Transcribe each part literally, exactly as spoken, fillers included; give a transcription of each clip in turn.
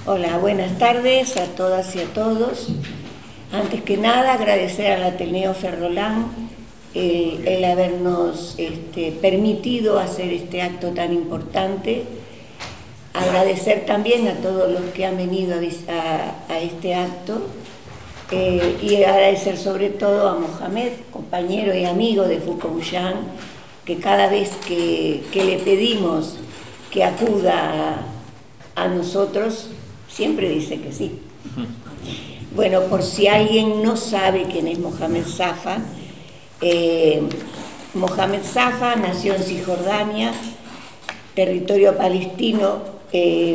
Hola, buenas tardes a todas y a todos. Antes que nada, agradecer al Ateneo Ferrolán el, el habernos este, permitido hacer este acto tan importante. Agradecer también a todos los que han venido a, a, a este acto eh, y agradecer sobre todo a Mohamed, compañero y amigo de Foucault-Bouyán, que cada vez que, que le pedimos que acuda a, a nosotros, siempre dice que sí. Bueno, por si alguien no sabe quién es Mohamed Safa, eh, Mohamed Safa nació en Cisjordania, territorio palestino eh,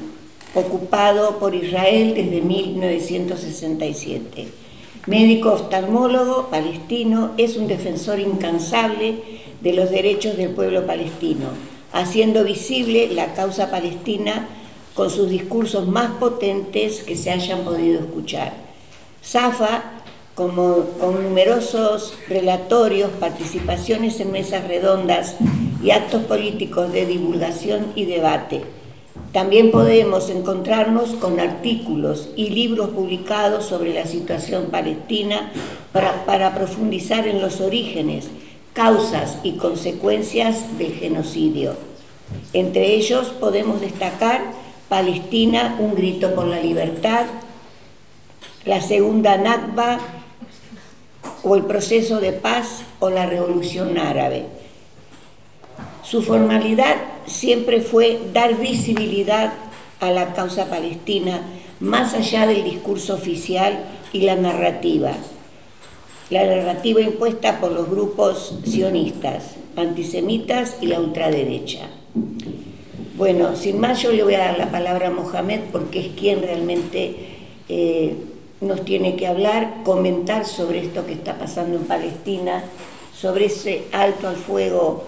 ocupado por Israel desde mil novecientos sesenta y siete. Médico oftalmólogo palestino, es un defensor incansable de los derechos del pueblo palestino, haciendo visible la causa palestina con sus discursos más potentes que se hayan podido escuchar. Safa, como, con numerosos relatorios, participaciones en mesas redondas y actos políticos de divulgación y debate. También podemos encontrarnos con artículos y libros publicados sobre la situación palestina para, para profundizar en los orígenes, causas y consecuencias del genocidio. Entre ellos podemos destacar Palestina, un grito por la libertad, la segunda Nakba, o el proceso de paz o la revolución árabe. Su formalidad siempre fue dar visibilidad a la causa palestina más allá del discurso oficial y la narrativa, la narrativa impuesta por los grupos sionistas, antisemitas y la ultraderecha. Bueno, sin más, yo le voy a dar la palabra a Mohamed porque es quien realmente eh, nos tiene que hablar, comentar sobre esto que está pasando en Palestina, sobre ese alto al fuego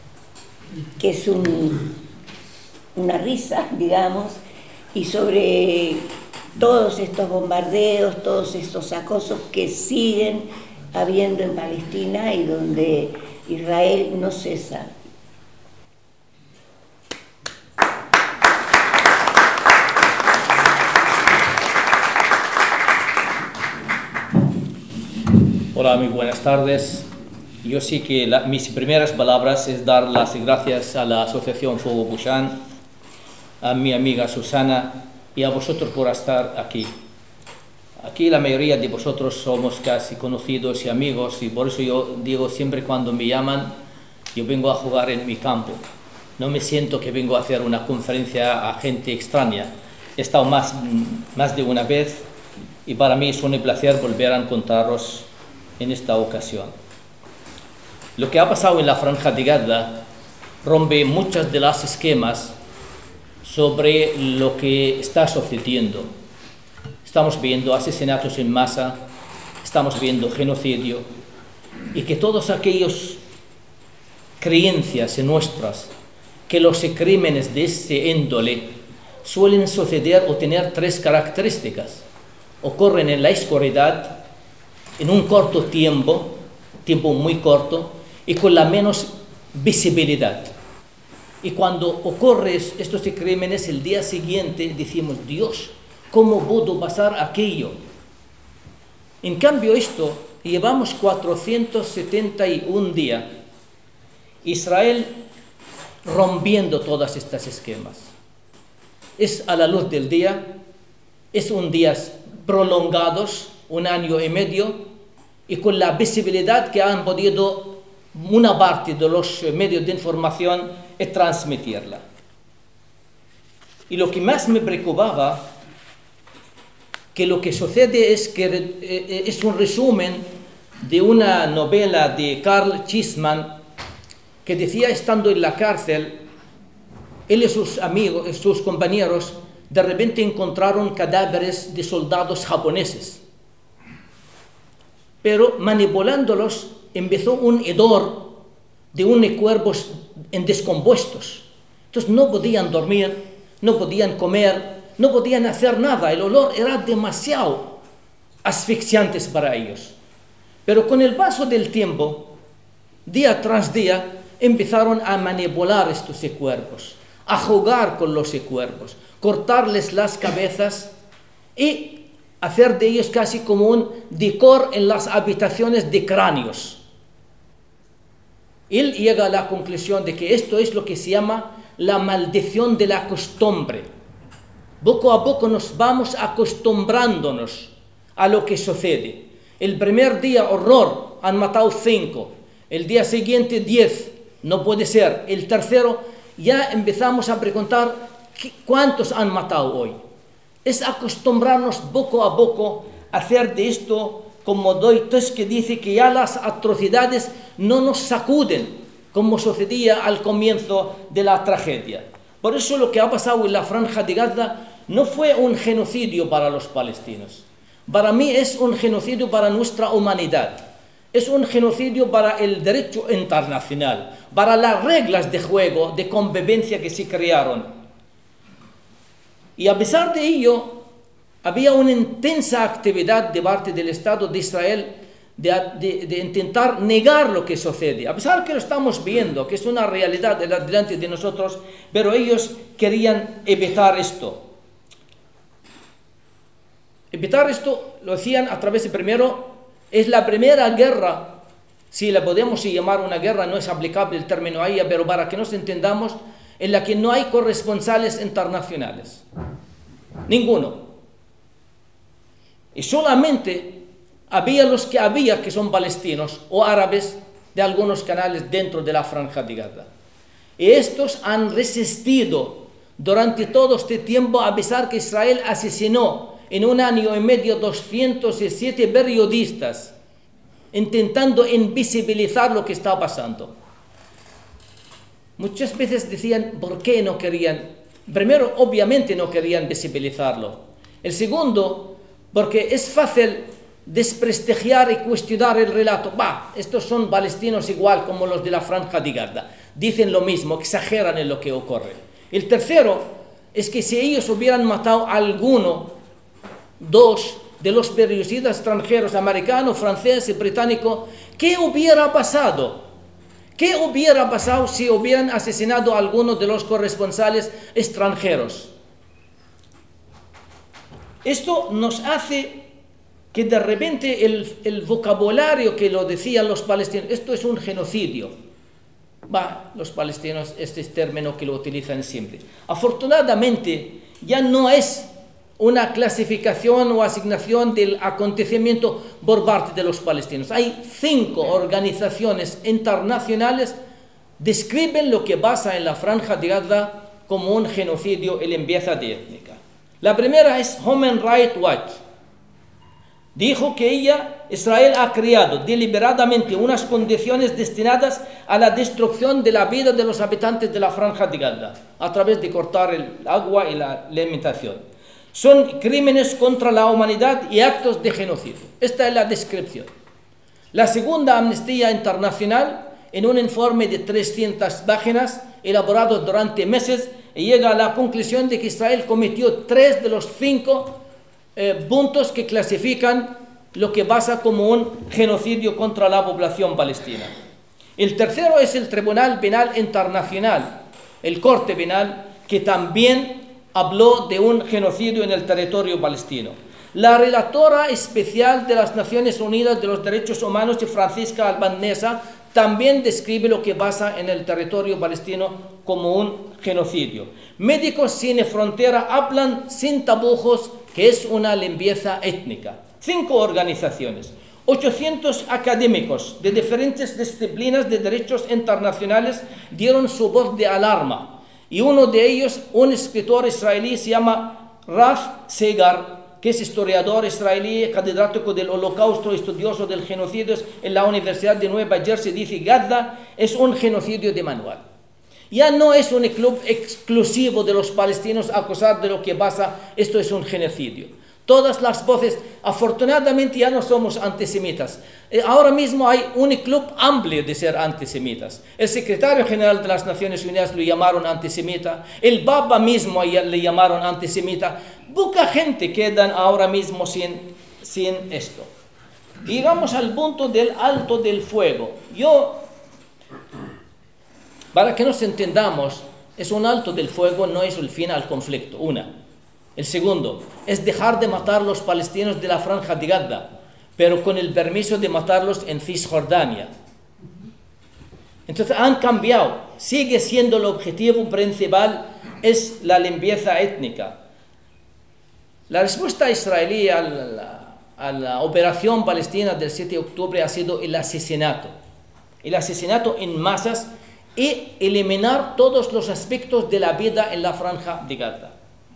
que es un, una risa, digamos, y sobre todos estos bombardeos, todos estos acosos que siguen habiendo en Palestina y donde Israel no cesa. Hola, muy buenas tardes. Yo sí que la, mis primeras palabras es dar las gracias a la Asociación Foucault-Bouyán, a mi amiga Susana y a vosotros por estar aquí. Aquí la mayoría de vosotros somos casi conocidos y amigos y por eso yo digo siempre cuando me llaman, yo vengo a jugar en mi campo. No me siento que vengo a hacer una conferencia a gente extraña. He estado más, más de una vez y para mí es un placer volver a encontraros en esta ocasión. Lo que ha pasado en la Franja de Gaza rompe muchas de las esquemas sobre lo que está sucediendo. Estamos viendo asesinatos en masa, estamos viendo genocidio y que todas aquellas creencias nuestras que los crímenes de este índole suelen suceder o tener tres características. Ocurren en la oscuridad, en un corto tiempo, tiempo muy corto, y con la menos visibilidad. Y cuando ocurren estos crímenes, el día siguiente decimos, Dios, ¿cómo pudo pasar aquello? En cambio esto, llevamos cuatrocientos setenta y un días, Israel rompiendo todas estas esquemas. Es a la luz del día, es un día prolongados, un año y medio, y con la visibilidad que han podido una parte de los medios de información es transmitirla. Y lo que más me preocupaba, que lo que sucede es que es un resumen de una novela de Karl Cheeseman que decía, estando en la cárcel, él y sus amigos, sus compañeros, de repente encontraron cadáveres de soldados japoneses. Pero manipulándolos empezó un hedor de unos cuerpos en descompuestos. Entonces no podían dormir, no podían comer, no podían hacer nada. El olor era demasiado asfixiante para ellos. Pero con el paso del tiempo, día tras día, empezaron a manipular estos cuerpos, a jugar con los cuervos, cortarles las cabezas y hacer de ellos casi como un decor en las habitaciones de cráneos. Él llega a la conclusión de que esto es lo que se llama la maldición de la costumbre. Poco a poco nos vamos acostumbrándonos a lo que sucede. El primer día, horror, han matado cinco. El día siguiente, diez. No puede ser. El tercero, ya empezamos a preguntar cuántos han matado hoy. Es acostumbrarnos poco a poco a hacer de esto, como Dostoyevski que dice que ya las atrocidades no nos sacuden, como sucedía al comienzo de la tragedia. Por eso lo que ha pasado en la Franja de Gaza no fue un genocidio para los palestinos. Para mí es un genocidio para nuestra humanidad. Es un genocidio para el derecho internacional, para las reglas de juego, de convivencia que se crearon. Y a pesar de ello, había una intensa actividad de parte del Estado de Israel de, de, de intentar negar lo que sucede. A pesar que lo estamos viendo, que es una realidad delante de nosotros, pero ellos querían evitar esto. Evitar esto lo hacían a través de, primero, es la primera guerra, si la podemos llamar una guerra, no es aplicable el término a ella, pero para que nos entendamos, en la que no hay corresponsales internacionales. Ninguno. Y solamente había los que había que son palestinos o árabes de algunos canales dentro de la Franja de Gaza. Y estos han resistido durante todo este tiempo, a pesar que Israel asesinó en un año y medio doscientos siete periodistas, intentando invisibilizar lo que está pasando. Muchas veces decían, ¿por qué no querían? Primero, obviamente no querían visibilizarlo. El segundo, porque es fácil desprestigiar y cuestionar el relato. Bah, estos son palestinos igual como los de la Franja de Gaza. Dicen lo mismo, exageran en lo que ocurre. El tercero es que si ellos hubieran matado a alguno, dos de los periodistas extranjeros, americanos, franceses y británicos, ¿qué hubiera pasado? ¿Qué hubiera pasado si hubieran asesinado a alguno de los corresponsales extranjeros? Esto nos hace que de repente el, el vocabulario que lo decían los palestinos, esto es un genocidio. Va, los palestinos, este es término que lo utilizan siempre. Afortunadamente, ya no es una clasificación o asignación del acontecimiento por parte de los palestinos. Hay cinco organizaciones internacionales que describen lo que pasa en la Franja de Gaza como un genocidio y limpieza étnica. La primera es Human Rights Watch. Dijo que ella, Israel, ha creado deliberadamente unas condiciones destinadas a la destrucción de la vida de los habitantes de la Franja de Gaza, a través de cortar el agua y la alimentación. Son crímenes contra la humanidad y actos de genocidio. Esta es la descripción. La segunda, Amnistía Internacional, en un informe de trescientas páginas, elaborado durante meses, llega a la conclusión de que Israel cometió tres de los cinco eh, puntos que clasifican lo que pasa como un genocidio contra la población palestina. El tercero es el Tribunal Penal Internacional, el Corte Penal, que también habló de un genocidio en el territorio palestino. La relatora especial de las Naciones Unidas de los Derechos Humanos, Francisca Albanese, también describe lo que pasa en el territorio palestino como un genocidio. Médicos Sin Frontera hablan sin tapujos que es una limpieza étnica. Cinco organizaciones, ochocientos académicos de diferentes disciplinas de derechos internacionales dieron su voz de alarma. Y uno de ellos, un escritor israelí, se llama Raf Segar, que es historiador israelí, catedrático del Holocausto, estudioso del genocidio en la Universidad de Nueva Jersey, dice: Gaza es un genocidio de manual. Ya no es un club exclusivo de los palestinos a acusar de lo que pasa, esto es un genocidio. Todas las voces, afortunadamente ya no somos antisemitas. Ahora mismo hay un club amplio de ser antisemitas. El secretario general de las Naciones Unidas lo llamaron antisemita. El Papa mismo le llamaron antisemita. Poca gente quedan ahora mismo sin, sin esto. Llegamos al punto del alto del fuego. Yo, para que nos entendamos, es un alto del fuego, no es el fin al conflicto, una. El segundo es dejar de matar a los palestinos de la Franja de Gaza, pero con el permiso de matarlos en Cisjordania. Entonces han cambiado, sigue siendo el objetivo principal, es la limpieza étnica. La respuesta israelí a la, a la operación palestina del siete de octubre ha sido el asesinato. El asesinato en masas y eliminar todos los aspectos de la vida en la Franja de Gaza.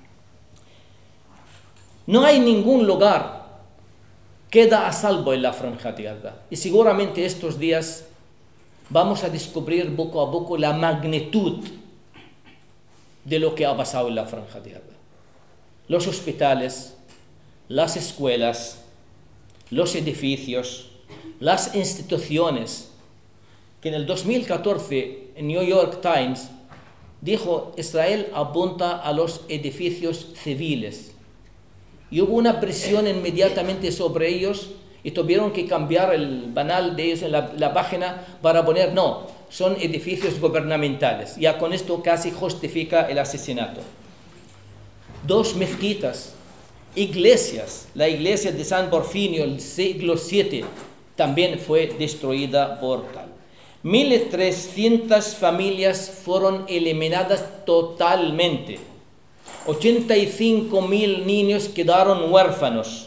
No hay ningún lugar que queda a salvo en la Franja de Gaza. Y seguramente estos días vamos a descubrir poco a poco la magnitud de lo que ha pasado en la Franja de Gaza. Los hospitales, las escuelas, los edificios, las instituciones, que en el dos mil catorce el New York Times dijo Israel apunta a los edificios civiles. Y hubo una presión inmediatamente sobre ellos y tuvieron que cambiar el banal de ellos en la, la página para poner, no, son edificios gubernamentales. Ya con esto casi justifica el asesinato. Dos mezquitas, iglesias, la iglesia de San Porfinio del siglo siete también fue destruida por tal. mil trescientas familias fueron eliminadas totalmente. ochenta y cinco mil niños quedaron huérfanos.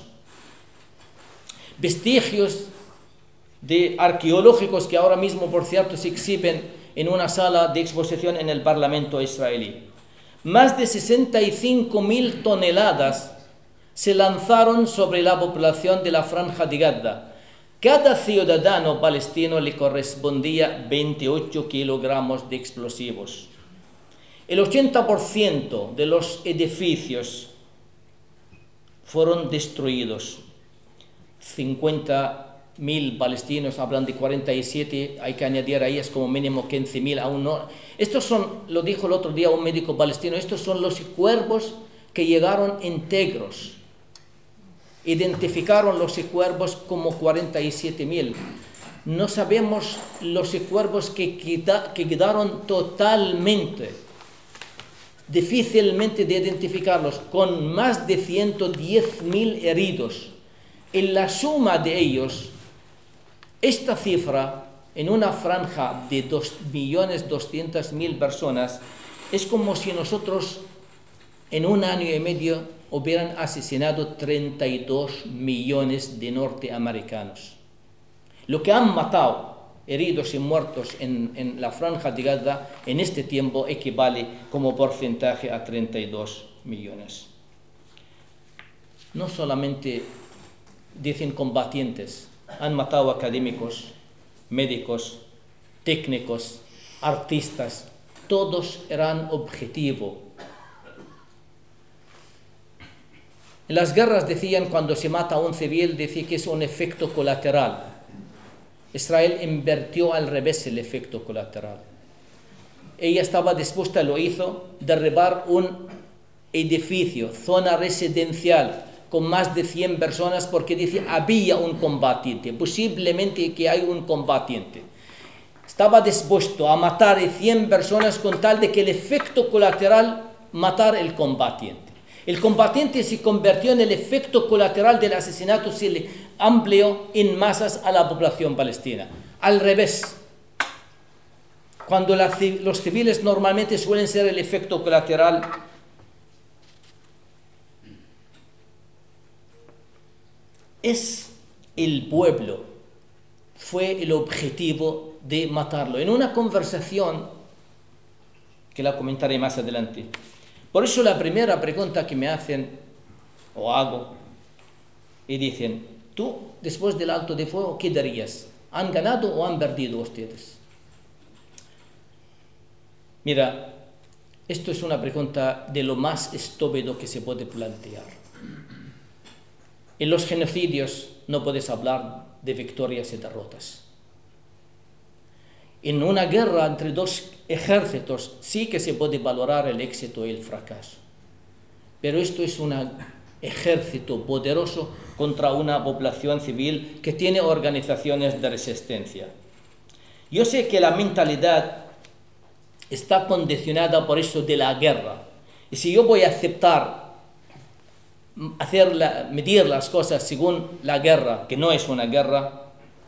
Vestigios de arqueológicos que ahora mismo, por cierto, se exhiben en una sala de exposición en el Parlamento israelí. Más de sesenta y cinco mil toneladas se lanzaron sobre la población de la Franja de Gaza. Cada ciudadano palestino le correspondía veintiocho kilogramos de explosivos. El ochenta por ciento de los edificios fueron destruidos. cincuenta mil palestinos, hablan de cuarenta y siete, hay que añadir ahí, es como mínimo quince mil, aún no. Estos son, lo dijo el otro día un médico palestino, estos son los cuerpos que llegaron íntegros. Identificaron los cuerpos como cuarenta y siete mil. No sabemos los cuerpos que, queda, que quedaron totalmente, difícilmente de identificarlos, con más de ciento diez mil heridos. En la suma de ellos, esta cifra, en una franja de dos millones doscientas mil personas, es como si nosotros en un año y medio hubieran asesinado treinta y dos millones de norteamericanos. Lo que han matado, heridos y muertos en, en la Franja de Gaza, en este tiempo equivale como porcentaje a treinta y dos millones. No solamente dicen combatientes, han matado académicos, médicos, técnicos, artistas, todos eran objetivo. En las guerras decían, cuando se mata a un civil, decía que es un efecto colateral. Israel invirtió al revés el efecto colateral. Ella estaba dispuesta, lo hizo, derribar un edificio, zona residencial, con más de cien personas, porque dice, había un combatiente, posiblemente que hay un combatiente. Estaba dispuesto a matar a cien personas con tal de que el efecto colateral, matar el combatiente. El combatiente se convirtió en el efecto colateral del asesinato, se le amplió en masas a la población palestina. Al revés, cuando la, los civiles normalmente suelen ser el efecto colateral, es el pueblo, fue el objetivo de matarlo. En una conversación, que la comentaré más adelante. Por eso la primera pregunta que me hacen, o hago, y dicen, tú, después del alto de fuego, ¿qué darías? ¿Han ganado o han perdido ustedes? Mira, esto es una pregunta de lo más estúpido que se puede plantear. En los genocidios no puedes hablar de victorias y derrotas. En una guerra entre dos ejércitos sí que se puede valorar el éxito y el fracaso. Pero esto es un ejército poderoso contra una población civil que tiene organizaciones de resistencia. Yo sé que la mentalidad está condicionada por eso de la guerra. Y si yo voy a aceptar hacer la, medir las cosas según la guerra, que no es una guerra,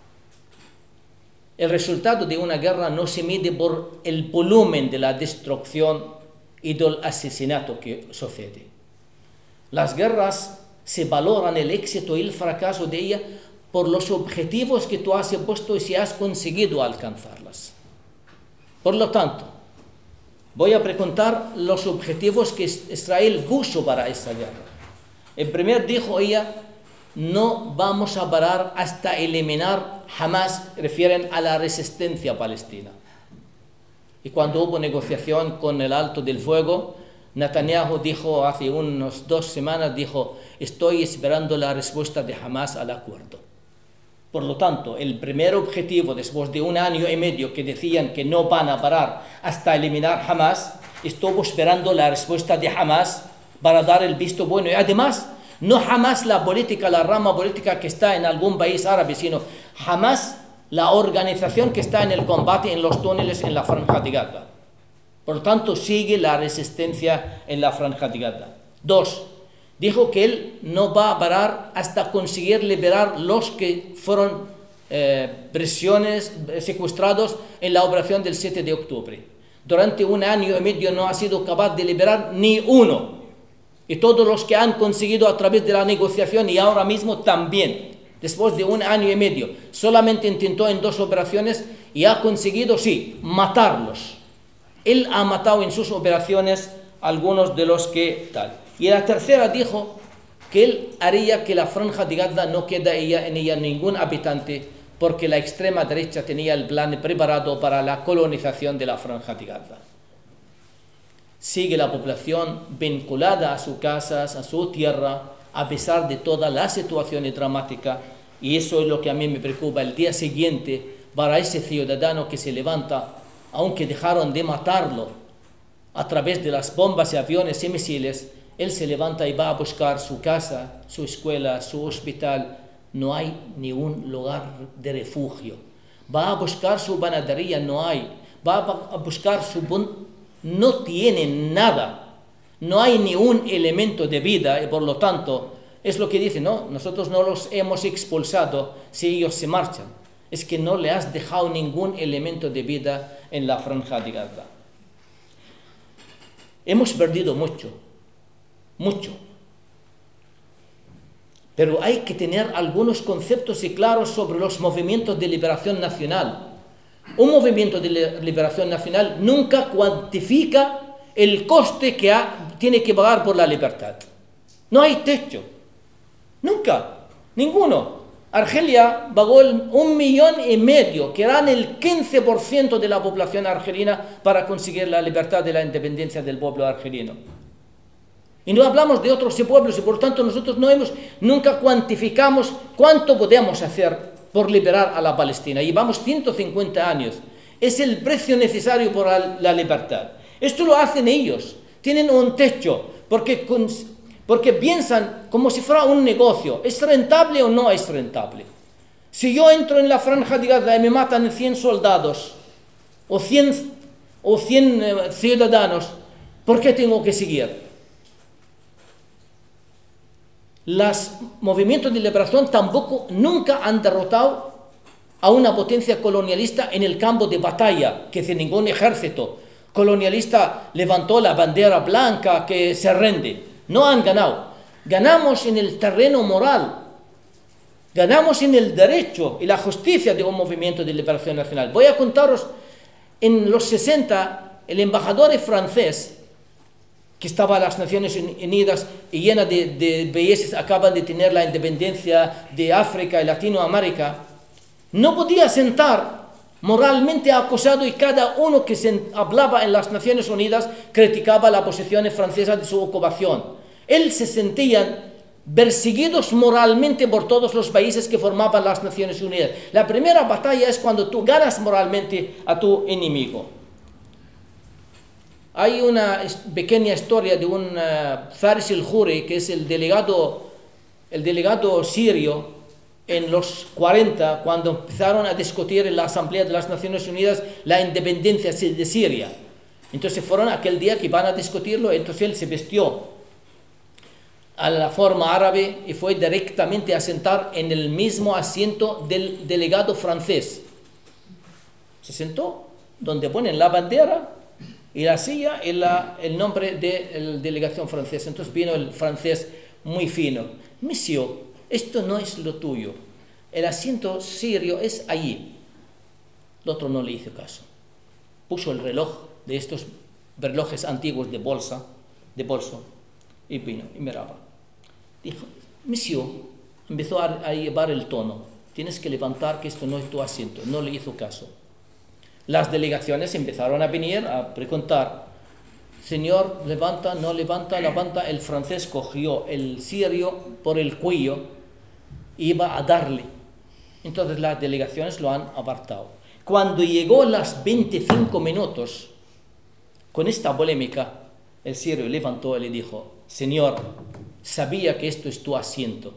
el resultado de una guerra no se mide por el volumen de la destrucción y del asesinato que sucede. Las guerras se valoran el éxito y el fracaso de ellas por los objetivos que tú has puesto y si has conseguido alcanzarlas. Por lo tanto, voy a preguntar los objetivos que Israel puso para esta guerra. El primer dijo ella, no vamos a parar hasta eliminar Hamas, refieren a la resistencia palestina. Y cuando hubo negociación con el alto del fuego, Netanyahu dijo hace unas dos semanas, dijo, estoy esperando la respuesta de Hamas al acuerdo. Por lo tanto, el primer objetivo, después de un año y medio que decían que no van a parar hasta eliminar Hamas, estuvo esperando la respuesta de Hamas para dar el visto bueno. Y además, no Hamas la política, la rama política que está en algún país árabe, sino Hamas la organización que está en el combate en los túneles en la Franja de Gaza. Por lo tanto, sigue la resistencia en la Franja de Gaza. Dos, dijo que él no va a parar hasta conseguir liberar los que fueron eh, prisiones, secuestrados en la operación del siete de octubre. Durante un año y medio no ha sido capaz de liberar ni uno. Y todos los que han conseguido a través de la negociación y ahora mismo también, después de un año y medio, solamente intentó en dos operaciones y ha conseguido, sí, matarlos. Él ha matado en sus operaciones algunos de los que tal. Y la tercera dijo que él haría que la Franja de Gaza no quede ella, en ella ningún habitante, porque la extrema derecha tenía el plan preparado para la colonización de la Franja de Gaza. Sigue la población vinculada a sus casas, a su tierra, a pesar de toda la situación dramática, y eso es lo que a mí me preocupa. El día siguiente, para ese ciudadano que se levanta, aunque dejaron de matarlo a través de las bombas y aviones y misiles, él se levanta y va a buscar su casa, su escuela, su hospital. No hay ni un lugar de refugio. Va a buscar su panadería, no hay. Va a buscar su... Bon... No tiene nada. No hay ni un elemento de vida y por lo tanto, es lo que dice, no, nosotros no los hemos expulsado si ellos se marchan. Es que no le has dejado ningún elemento de vida en la Franja de Gaza. Hemos perdido mucho, mucho. Pero hay que tener algunos conceptos y claros sobre los movimientos de liberación nacional. Un movimiento de liberación nacional nunca cuantifica el coste que ha, tiene que pagar por la libertad. No hay techo. Nunca. Ninguno. Argelia pagó un millón y medio, que eran el quince por ciento de la población argelina, para conseguir la libertad y la independencia del pueblo argelino. Y no hablamos de otros pueblos y por tanto nosotros no hemos, nunca cuantificamos cuánto podemos hacer por liberar a la Palestina. Llevamos ciento cincuenta años. Es el precio necesario por la, la libertad. Esto lo hacen ellos. Tienen un techo porque, porque piensan como si fuera un negocio. ¿Es rentable o no es rentable? Si yo entro en la Franja de Gaza y me matan cien soldados o cien, o cien eh, ciudadanos, ¿por qué tengo que seguir? Los movimientos de liberación tampoco nunca han derrotado a una potencia colonialista en el campo de batalla, que sin ningún ejército colonialista levantó la bandera blanca que se rinde. No han ganado. Ganamos en el terreno moral. Ganamos en el derecho y la justicia de un movimiento de liberación nacional. Voy a contaros, en los sesenta, el embajador francés, que estaba en las Naciones Unidas y llena de, de países, acaban de tener la independencia de África y Latinoamérica, no podía sentar moralmente acusado y cada uno que se hablaba en las Naciones Unidas criticaba la posición francesa de su ocupación. Él se sentía perseguidos moralmente por todos los países que formaban las Naciones Unidas. La primera batalla es cuando tú ganas moralmente a tu enemigo. Hay una pequeña historia de un uh, Faris el-Huri, que es el delegado, el delegado sirio en los cuarenta, cuando empezaron a discutir en la Asamblea de las Naciones Unidas la independencia de Siria. Entonces fueron aquel día que iban a discutirlo, entonces él se vistió a la forma árabe y fue directamente a sentar en el mismo asiento del delegado francés. Se sentó donde ponen la bandera y la silla y la, el nombre de la delegación francesa. Entonces vino el francés muy fino. Monsieur, esto no es lo tuyo. El asiento sirio es allí. El otro no le hizo caso. Puso el reloj de estos relojes antiguos de bolsa, de bolso, y vino y miraba. Dijo, Monsieur, empezó a, a llevar el tono. Tienes que levantar que esto no es tu asiento. No le hizo caso. Las delegaciones empezaron a venir a preguntar, señor, levanta, no levanta, levanta. El francés cogió el sirio por el cuello e iba a darle. Entonces las delegaciones lo han apartado. Cuando llegó las veinticinco minutos, con esta polémica, el sirio levantó y le dijo, señor, sabía que esto es tu asiento,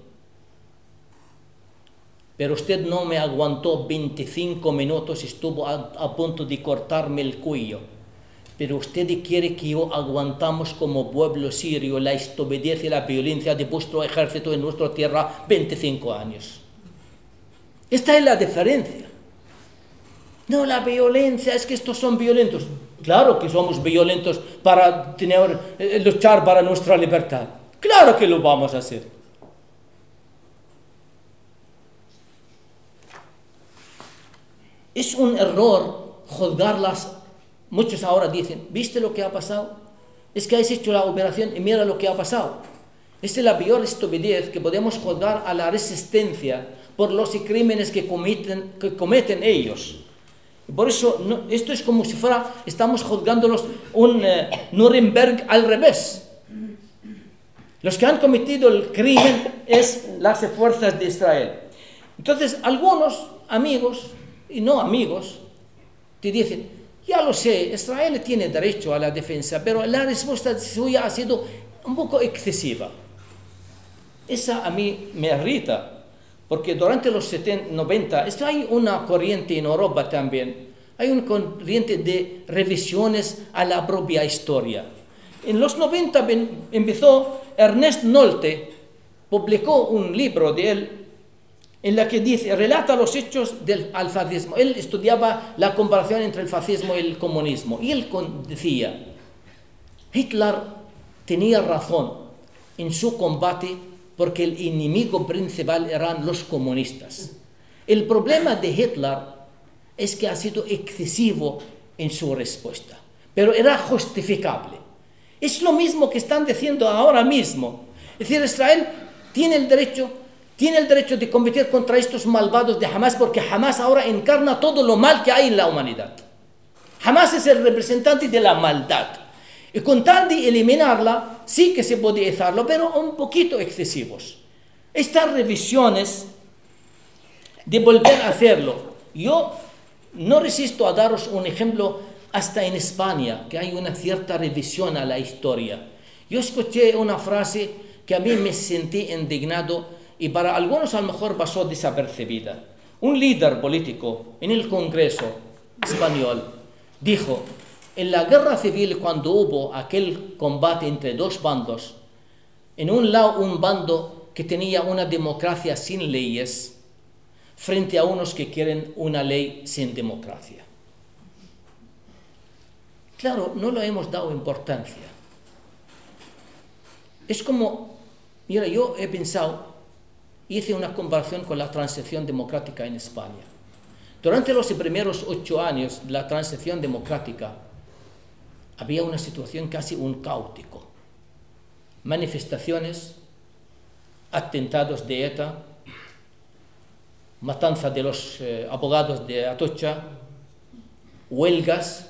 pero usted no me aguantó veinticinco minutos, estuvo a, a punto de cortarme el cuello. Pero usted quiere que yo aguantamos como pueblo sirio la estupidez y la violencia de vuestro ejército en nuestra tierra veinticinco años. Esta es la diferencia. No, la violencia, es que estos son violentos. Claro que somos violentos para tener, eh, luchar para nuestra libertad. Claro que lo vamos a hacer. Es un error juzgarlas. Muchos ahora dicen, ¿viste lo que ha pasado? Es que has hecho la operación y mira lo que ha pasado. Esta es la peor estupidez que podemos juzgar a la resistencia por los crímenes que cometen, que cometen ellos. Por eso, no, esto es como si fuera, estamos juzgándolos un eh, Nuremberg al revés. Los que han cometido el crimen es las fuerzas de Israel. Entonces, algunos amigos y no amigos te dicen, ya lo sé, Israel tiene derecho a la defensa, pero la respuesta suya ha sido un poco excesiva. Esa a mí me irrita, porque durante los setenta, noventa, esto hay una corriente en Europa también, hay una corriente de revisiones a la propia historia. En los noventa empezó Ernest Nolte, publicó un libro de él, en la que dice, relata los hechos del al fascismo. Él estudiaba la comparación entre el fascismo y el comunismo. Y él decía, Hitler tenía razón en su combate porque el enemigo principal eran los comunistas. El problema de Hitler es que ha sido excesivo en su respuesta, pero era justificable. Es lo mismo que están diciendo ahora mismo. Es decir, Israel tiene el derecho Tiene el derecho de combatir contra estos malvados de Hamas, porque Hamas ahora encarna todo lo mal que hay en la humanidad. Hamas es el representante de la maldad. Y con tal de eliminarla, sí que se puede hacerlo, pero un poquito excesivos. Estas revisiones de volver a hacerlo. Yo no resisto a daros un ejemplo hasta en España, que hay una cierta revisión a la historia. Yo escuché una frase que a mí me sentí indignado y para algunos a lo mejor pasó desapercibida. Un líder político en el Congreso español dijo, en la guerra civil cuando hubo aquel combate entre dos bandos, en un lado un bando que tenía una democracia sin leyes, frente a unos que quieren una ley sin democracia. Claro, no le hemos dado importancia. Es como, mira, yo he pensado, hice una comparación con la transición democrática en España. Durante los primeros ocho años de la transición democrática había una situación casi un caótico. Manifestaciones, atentados de ETA, matanza de los eh, abogados de Atocha, huelgas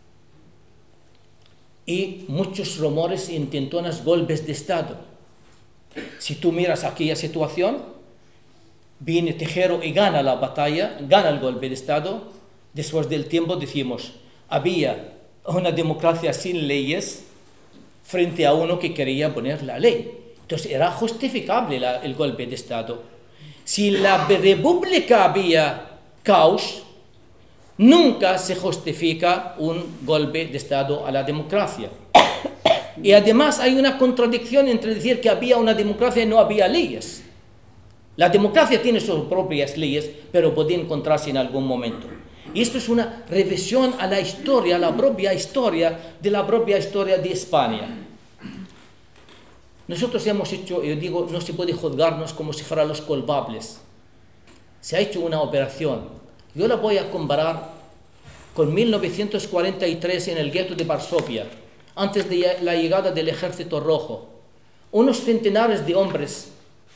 y muchos rumores e intentonas golpes de Estado. Si tú miras aquella situación, viene Tejero y gana la batalla, gana el golpe de Estado. Después del tiempo decimos, había una democracia sin leyes frente a uno que quería poner la ley. Entonces era justificable la, el golpe de Estado. Si en la república había caos, nunca se justifica un golpe de Estado a la democracia. Y además hay una contradicción entre decir que había una democracia y no había leyes. La democracia tiene sus propias leyes, pero puede encontrarse en algún momento. Y esto es una revisión a la historia, a la propia historia de la propia historia de España. Nosotros hemos hecho, yo digo, no se puede juzgarnos como si fueran los culpables. Se ha hecho una operación. Yo la voy a comparar con mil novecientos cuarenta y tres en el gueto de Varsovia, antes de la llegada del Ejército Rojo. Unos centenares de hombres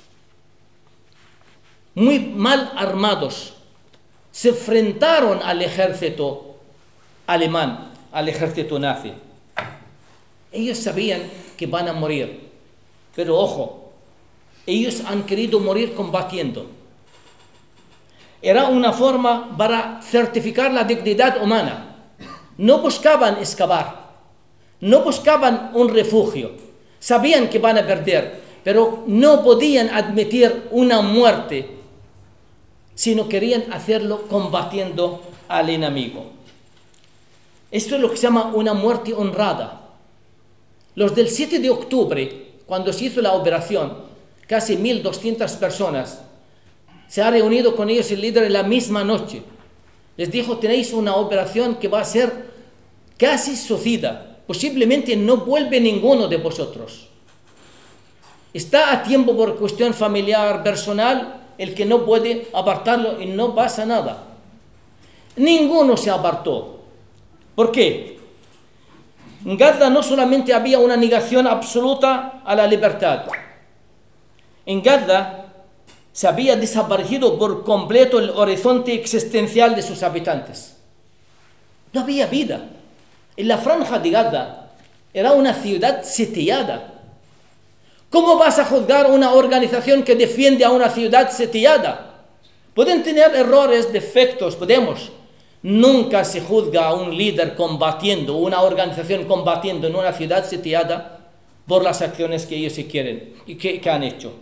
muy mal armados se enfrentaron al ejército alemán, al ejército nazi. Ellos sabían que van a morir, pero ojo, ellos han querido morir combatiendo. Era una forma para certificar la dignidad humana. No buscaban excavar, no buscaban un refugio. Sabían que van a perder, pero no podían admitir una muerte, sino querían hacerlo combatiendo al enemigo. Esto es lo que se llama una muerte honrada. Los del siete de octubre, cuando se hizo la operación, casi mil doscientas personas, se ha reunido con ellos el líder en la misma noche. Les dijo, tenéis una operación que va a ser casi suicida. Posiblemente no vuelve ninguno de vosotros. Está a tiempo por cuestión familiar, personal, el que no puede apartarlo y no pasa nada. Ninguno se apartó. ¿Por qué? En Gaza no solamente había una negación absoluta a la libertad. En Gaza se había desaparecido por completo el horizonte existencial de sus habitantes. No había vida. En la franja de Gaza era una ciudad sitiada. ¿Cómo vas a juzgar una organización que defiende a una ciudad sitiada? Pueden tener errores, defectos, podemos. Nunca se juzga a un líder combatiendo, una organización combatiendo en una ciudad sitiada por las acciones que ellos se quieren y que, que han hecho.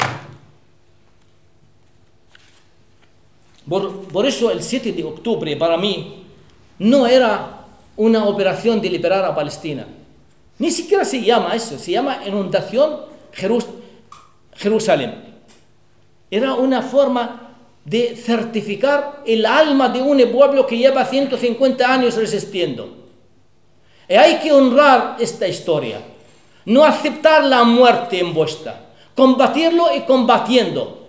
Por, por eso el siete de octubre para mí no era una operación de liberar a Palestina. Ni siquiera se llama eso, se llama inundación Jerus- Jerusalén. Era una forma de certificar el alma de un pueblo que lleva ciento cincuenta años resistiendo. Y hay que honrar esta historia, no aceptar la muerte impuesta, combatirlo y combatiendo.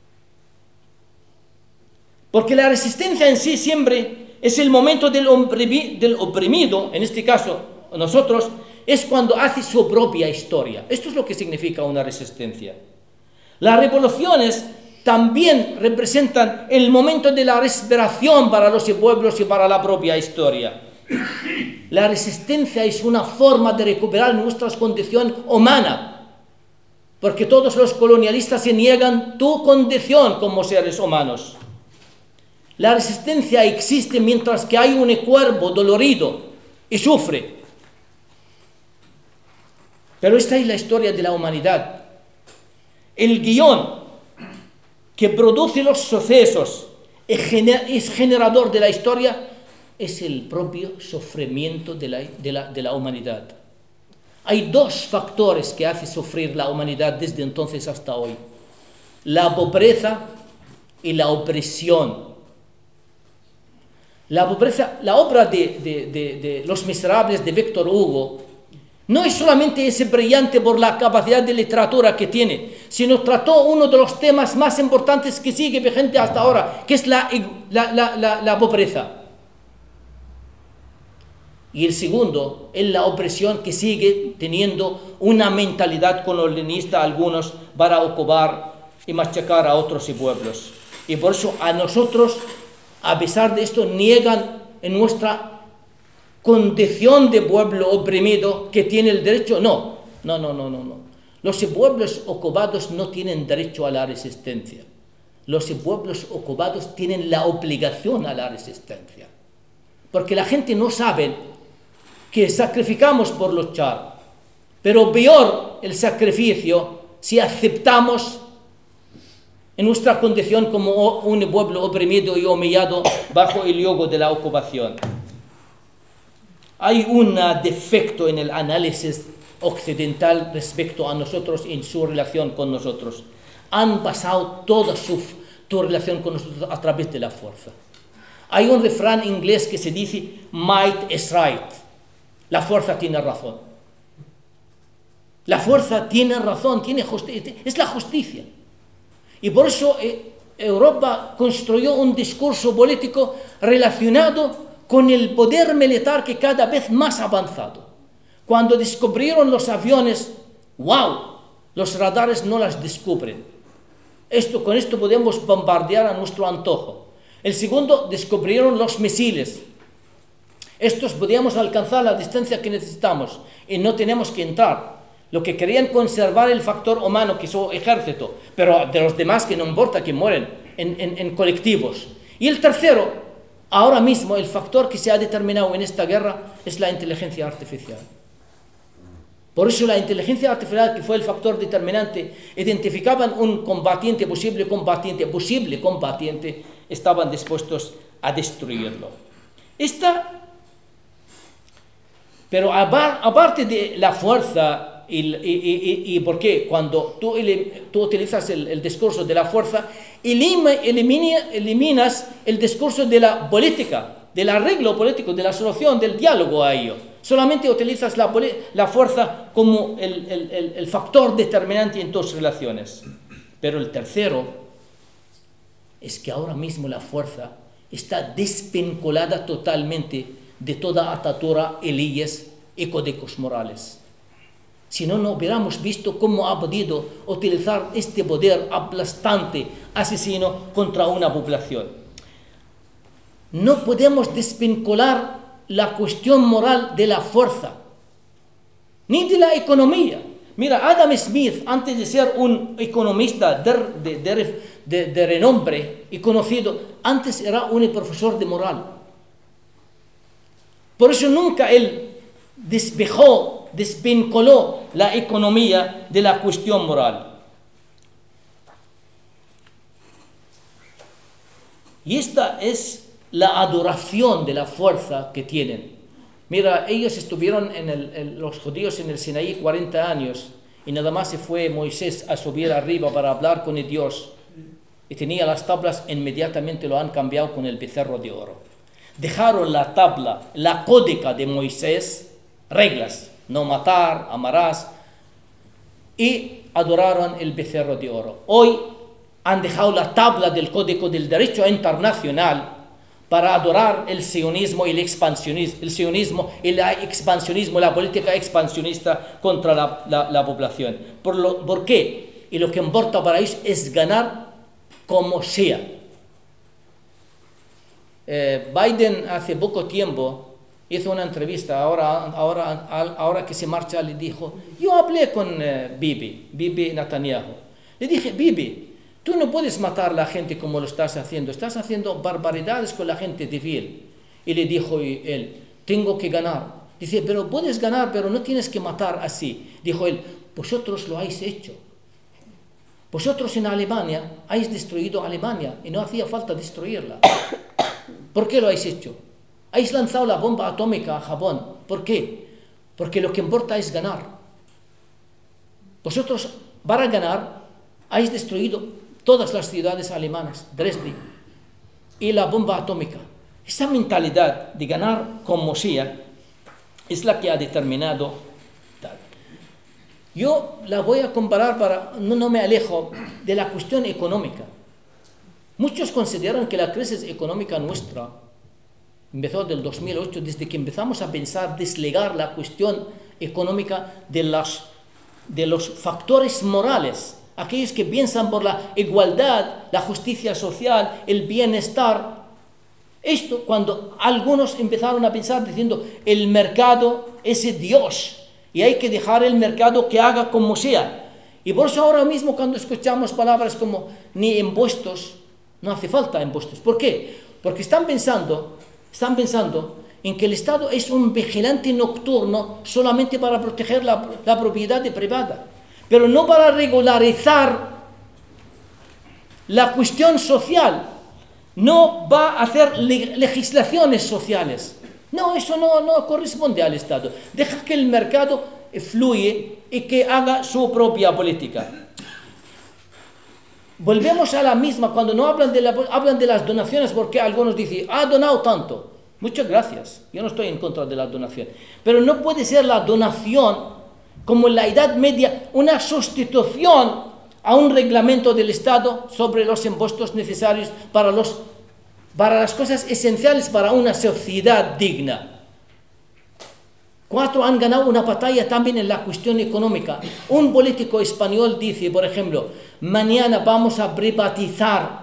Porque la resistencia en sí siempre es el momento del, oprimi- del oprimido, en este caso nosotros, es cuando hace su propia historia. Esto es lo que significa una resistencia. Las revoluciones también representan el momento de la respiración para los pueblos y para la propia historia. La resistencia es una forma de recuperar nuestra condición humana, porque todos los colonialistas se niegan tu condición como seres humanos. La resistencia existe mientras que hay un cuerpo dolorido y sufre. Pero esta es la historia de la humanidad. El guión que produce los sucesos y es generador de la historia es el propio sufrimiento de la, de la, de la humanidad. Hay dos factores que hacen sufrir la humanidad desde entonces hasta hoy: la pobreza y la opresión. La pobreza, la obra de, de, de, de Los Miserables de Víctor Hugo no es solamente ese brillante por la capacidad de literatura que tiene, sino trató uno de los temas más importantes que sigue vigente hasta ahora, que es la, la, la, la, la pobreza. Y el segundo es la opresión que sigue teniendo una mentalidad colonialista algunos para ocupar y machacar a otros pueblos. Y por eso a nosotros, a pesar de esto, niegan en nuestra condición de pueblo oprimido que tiene el derecho. No, no, no, no, no, no. Los pueblos ocupados no tienen derecho a la resistencia. Los pueblos ocupados tienen la obligación a la resistencia. Porque la gente no sabe que sacrificamos por luchar, pero peor el sacrificio si aceptamos en nuestra condición como un pueblo oprimido y humillado bajo el yugo de la ocupación. Hay un defecto en el análisis occidental respecto a nosotros y en su relación con nosotros. Han basado toda su, tu relación con nosotros a través de la fuerza. Hay un refrán inglés que se dice, might is right. La fuerza tiene razón. La fuerza tiene razón, tiene justicia, es la justicia. Y por eso eh, Europa construyó un discurso político relacionado con el poder militar que cada vez más avanzado. Cuando descubrieron los aviones, ¡wow! Los radares no las descubren. Esto, con esto podemos bombardear a nuestro antojo. El segundo, descubrieron los misiles. Estos podíamos alcanzar la distancia que necesitamos y no tenemos que entrar. Lo que querían conservar el factor humano, que es su ejército, pero de los demás que no importa que mueren en, en, en colectivos. Y el tercero, ahora mismo el factor que se ha determinado en esta guerra es la inteligencia artificial. Por eso la inteligencia artificial, que fue el factor determinante, identificaban un combatiente, posible combatiente, posible combatiente, estaban dispuestos a destruirlo. Esta, pero aparte de la fuerza, y, y, y, y porque cuando tú, tú utilizas el, el discurso de la fuerza, elimina, elimina, eliminas el discurso de la política, del arreglo político, de la solución, del diálogo a ello. Solamente utilizas la, la fuerza como el, el, el, el factor determinante en tus relaciones. Pero el tercero es que ahora mismo la fuerza está desvinculada totalmente de toda atadura y leyes y códigos morales. Si no, no hubiéramos visto cómo ha podido utilizar este poder aplastante, asesino, contra una población. No podemos desvincular la cuestión moral de la fuerza, ni de la economía. Mira, Adam Smith, antes de ser un economista de, de, de, de, de renombre y conocido, antes era un profesor de moral. Por eso nunca él despejó, desvinculó la economía de la cuestión moral. Y esta es la adoración de la fuerza que tienen. Mira, ellos estuvieron, en el, en los judíos en el Sinaí cuarenta años y nada más se fue Moisés a subir arriba para hablar con el Dios y tenía las tablas, inmediatamente lo han cambiado con el becerro de oro. Dejaron la tabla, la códica de Moisés, reglas, no matar, amarás, y adoraron el becerro de oro. Hoy han dejado la tabla del Código del Derecho Internacional para adorar el sionismo y el expansionismo, el sionismo y el expansionismo, la política expansionista contra la, la, la población. ¿Por, lo, ¿Por qué? Y lo que importa para ellos es ganar como sea. Eh, Biden hace poco tiempo hizo una entrevista, ahora, ahora, ahora que se marcha, le dijo, yo hablé con eh, Bibi, Bibi Netanyahu. Le dije, Bibi, tú no puedes matar a la gente como lo estás haciendo, estás haciendo barbaridades con la gente civil. Y le dijo él, tengo que ganar. Dice, pero puedes ganar, pero no tienes que matar así. Dijo él, vosotros lo habéis hecho. Vosotros en Alemania habéis destruido Alemania y no hacía falta destruirla. ¿Por qué lo habéis hecho? Habéis lanzado la bomba atómica a Japón. ¿Por qué? Porque lo que importa es ganar. Vosotros, para ganar, habéis destruido todas las ciudades alemanas, Dresde, y la bomba atómica. Esa mentalidad de ganar como sea es la que ha determinado tal. Yo la voy a comparar para, no, no me alejo de la cuestión económica. Muchos consideran que la crisis económica nuestra empezó del dos mil ocho, desde que empezamos a pensar desligar la cuestión económica de, las, de los factores morales, aquellos que piensan por la igualdad, la justicia social, el bienestar. Esto cuando algunos empezaron a pensar diciendo el mercado es Dios y hay que dejar el mercado que haga como sea. Y por eso ahora mismo cuando escuchamos palabras como ni impuestos, no hace falta impuestos. ¿Por qué? Porque están pensando, están pensando en que el Estado es un vigilante nocturno solamente para proteger la, la propiedad privada, pero no para regularizar la cuestión social, no va a hacer legislaciones sociales. No, eso no, no corresponde al Estado. Deja que el mercado fluye y que haga su propia política. Volvemos a la misma, cuando no hablan de, la, hablan de las donaciones, porque algunos dicen, ha donado tanto. Muchas gracias, yo no estoy en contra de la donación. Pero no puede ser la donación, como en la Edad Media, una sustitución a un reglamento del Estado sobre los impuestos necesarios para, los, para las cosas esenciales para una sociedad digna. Cuatro han ganado una batalla también en la cuestión económica. Un político español dice, por ejemplo, mañana vamos a privatizar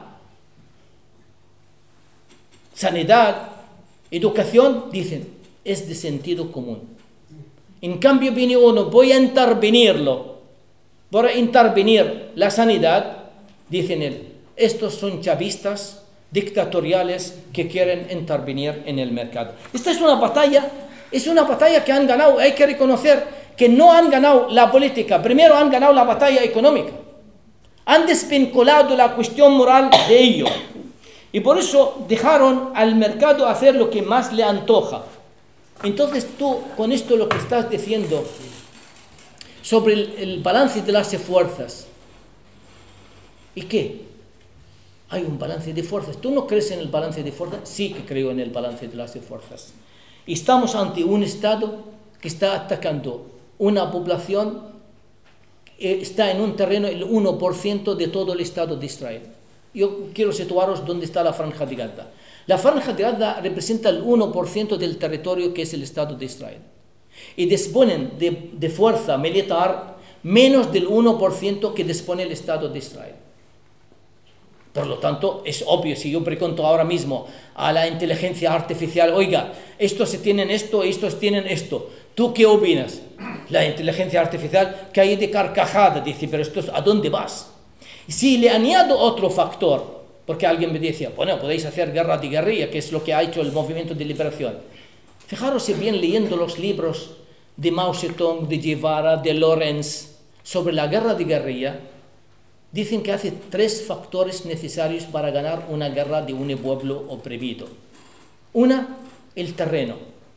sanidad, educación, dicen, es de sentido común. En cambio viene uno, voy a intervenirlo. Por intervenir la sanidad, dicen él, estos son chavistas dictatoriales que quieren intervenir en el mercado. Esta es una batalla, es una batalla que han ganado. Hay que reconocer que no han ganado la política, primero han ganado la batalla económica. Han desvinculado la cuestión moral de ello. Y por eso dejaron al mercado hacer lo que más le antoja. Entonces tú, con esto lo que estás diciendo sobre el, el balance de las fuerzas. ¿Y qué? Hay un balance de fuerzas. ¿Tú no crees en el balance de fuerzas? Sí que creo en el balance de las fuerzas. Estamos ante un Estado que está atacando una población que está en un terreno el uno por ciento de todo el Estado de Israel. Yo quiero situaros dónde está la Franja de Gaza. La Franja de Gaza representa el uno por ciento del territorio que es el Estado de Israel. Y disponen de, de fuerza militar menos del uno por ciento que dispone el Estado de Israel. Por lo tanto, es obvio, si yo pregunto ahora mismo a la inteligencia artificial, oiga, estos tienen esto, estos tienen esto, ¿tú qué opinas? La inteligencia artificial cae de carcajada, dice, pero esto, ¿a dónde vas? Si le añado otro factor, porque alguien me decía, bueno, podéis hacer guerra de guerrilla, que es lo que ha hecho el movimiento de liberación. Fijaros bien leyendo los libros de Mao Zedong, de Guevara, de Lorenz, sobre la guerra de guerrilla, dicen que hace tres factores necesarios para ganar una guerra de un pueblo oprimido. Una, el terreno.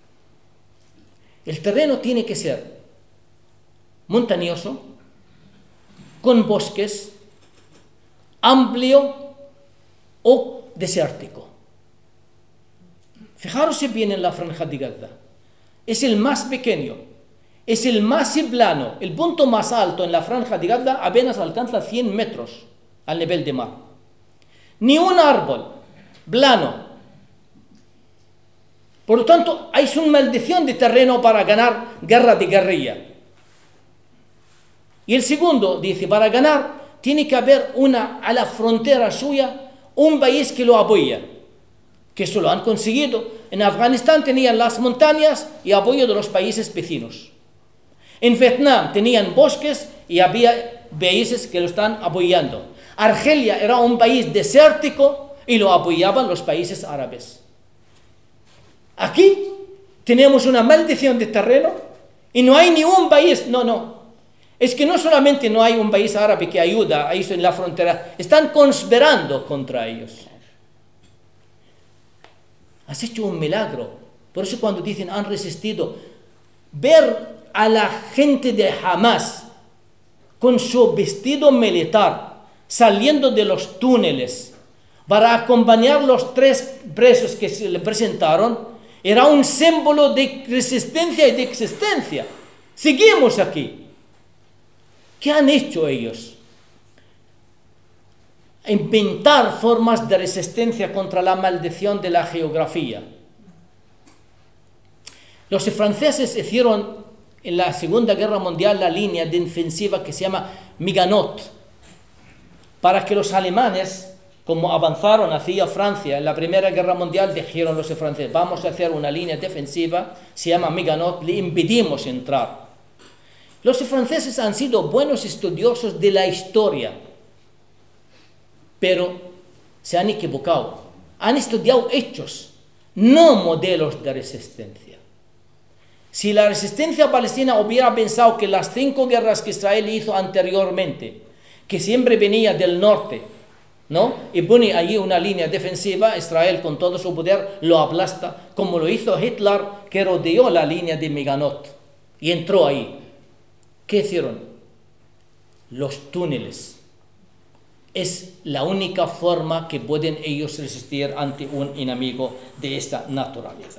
El terreno tiene que ser montañoso, con bosques, amplio o desértico. Fijaros bien en la Franja de Gaza. Es el más pequeño, es el más plano. El punto más alto en la Franja de Gaza apenas alcanza cien metros al nivel de mar. Ni un árbol, plano. Por lo tanto, hay una maldición de terreno para ganar guerra de guerrilla. Y el segundo dice, para ganar tiene que haber una, a la frontera suya, un país que lo apoya. Que eso lo han conseguido. En Afganistán tenían las montañas y apoyo de los países vecinos. En Vietnam tenían bosques y había países que lo están apoyando. Argelia era un país desértico y lo apoyaban los países árabes. Aquí tenemos una maldición de terreno y no hay ni un país, no, no. Es que no solamente no hay un país árabe que ayuda a eso en la frontera, están conspirando contra ellos. Has hecho un milagro. Por eso cuando dicen han resistido, ver a la gente de Hamas con su vestido militar saliendo de los túneles para acompañar los tres presos que se le presentaron, era un símbolo de resistencia y de existencia. Seguimos aquí. ¿Qué han hecho ellos? Inventar formas de resistencia contra la maldición de la geografía. Los franceses hicieron en la Segunda Guerra Mundial la línea defensiva que se llama Maginot, para que los alemanes, como avanzaron hacia Francia en la Primera Guerra Mundial, dijeron los franceses, vamos a hacer una línea defensiva, se llama Maginot, le impedimos entrar. Los franceses han sido buenos estudiosos de la historia, pero se han equivocado. Han estudiado hechos, no modelos de resistencia. Si la resistencia palestina hubiera pensado que las cinco guerras que Israel hizo anteriormente, que siempre venía del norte, ¿no? Y pone allí una línea defensiva, Israel con todo su poder lo aplasta, como lo hizo Hitler, que rodeó la línea de Meganot y entró ahí. ¿Qué hicieron? Los túneles. Es la única forma que pueden ellos resistir ante un enemigo de esta naturaleza.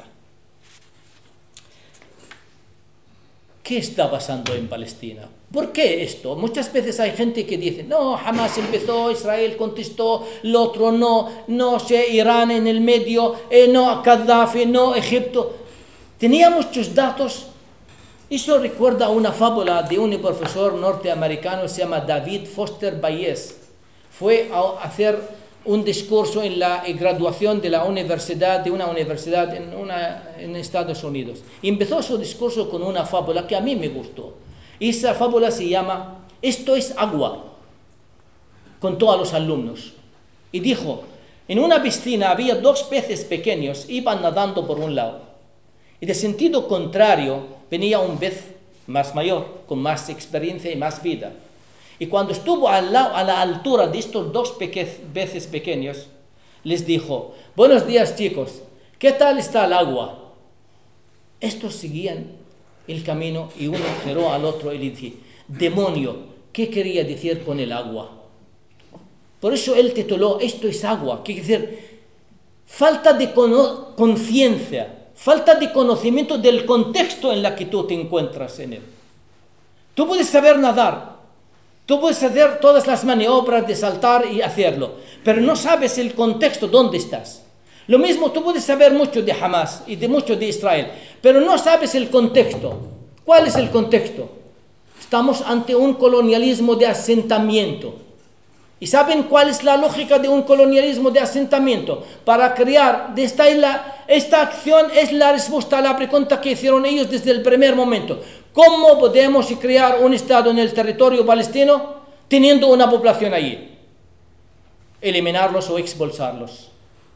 ¿Qué está pasando en Palestina? ¿Por qué esto? Muchas veces hay gente que dice, no, Hamas empezó, Israel contestó, el otro no, no sé, Irán en el medio, eh, no, Gaddafi, no, Egipto. Tenía muchos datos. Eso recuerda una fábula de un profesor norteamericano, se llama David Foster Bayes. Fue a hacer un discurso en la graduación de la universidad, de una universidad en, una, en Estados Unidos. Y empezó su discurso con una fábula que a mí me gustó. Y esa fábula se llama, esto es agua, contó a los alumnos. Y dijo, en una piscina había dos peces pequeños, iban nadando por un lado. Y de sentido contrario venía un pez más mayor, con más experiencia y más vida. Y cuando estuvo a la, a la altura de estos dos peces pequeños, les dijo, buenos días chicos, ¿qué tal está el agua? Estos seguían el camino y uno miró al otro y le dijo, demonio, ¿qué quería decir con el agua? Por eso él tituló, esto es agua, quiere decir, falta de conciencia, falta de conocimiento del contexto en el que tú te encuentras en él. Tú puedes saber nadar, tú puedes hacer todas las maniobras de saltar y hacerlo, pero no sabes el contexto donde estás. Lo mismo, tú puedes saber mucho de Hamas y de mucho de Israel, pero no sabes el contexto. ¿Cuál es el contexto? Estamos ante un colonialismo de asentamiento. ¿Y saben cuál es la lógica de un colonialismo de asentamiento? Para crear, de esta, la, esta acción es la respuesta a la pregunta que hicieron ellos desde el primer momento. ¿Cómo podemos crear un Estado en el territorio palestino teniendo una población allí? Eliminarlos o expulsarlos.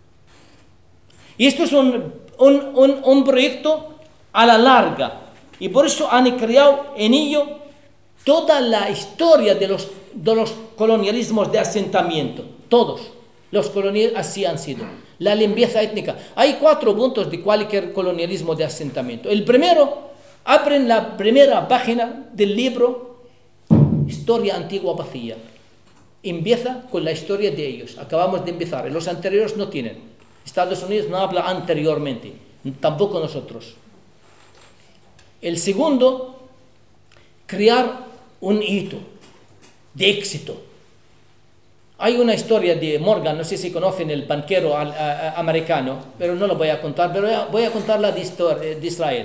Y esto es un, un, un, un proyecto a la larga. Y por eso han creado en ello toda la historia de los, de los colonialismos de asentamiento. Todos los colonialismos así han sido. La limpieza étnica. Hay cuatro puntos de cualquier colonialismo de asentamiento. El primero, abren la primera página del libro Historia Antigua Vacía. Empieza con la historia de ellos. Acabamos de empezar. Los anteriores no tienen. Estados Unidos no habla anteriormente, tampoco nosotros. El segundo, crear un hito de éxito. Hay una historia de Morgan, no sé si conocen el banquero a, a, a, americano, pero no lo voy a contar, pero voy a contar la de, de Israel.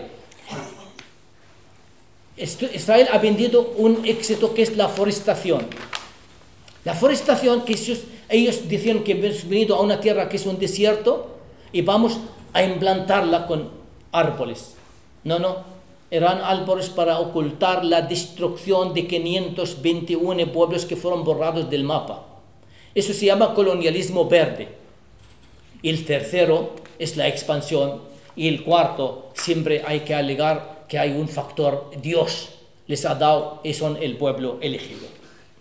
Israel ha vendido un éxito que es la forestación. La forestación que ellos, ellos decían que hemos venido a una tierra que es un desierto y vamos a implantarla con árboles. No, no, eran árboles para ocultar la destrucción de quinientos veintiuno pueblos que fueron borrados del mapa. Eso se llama colonialismo verde. Y el tercero es la expansión. Y el cuarto, siempre hay que alegar que hay un factor, Dios les ha dado y son el pueblo elegido.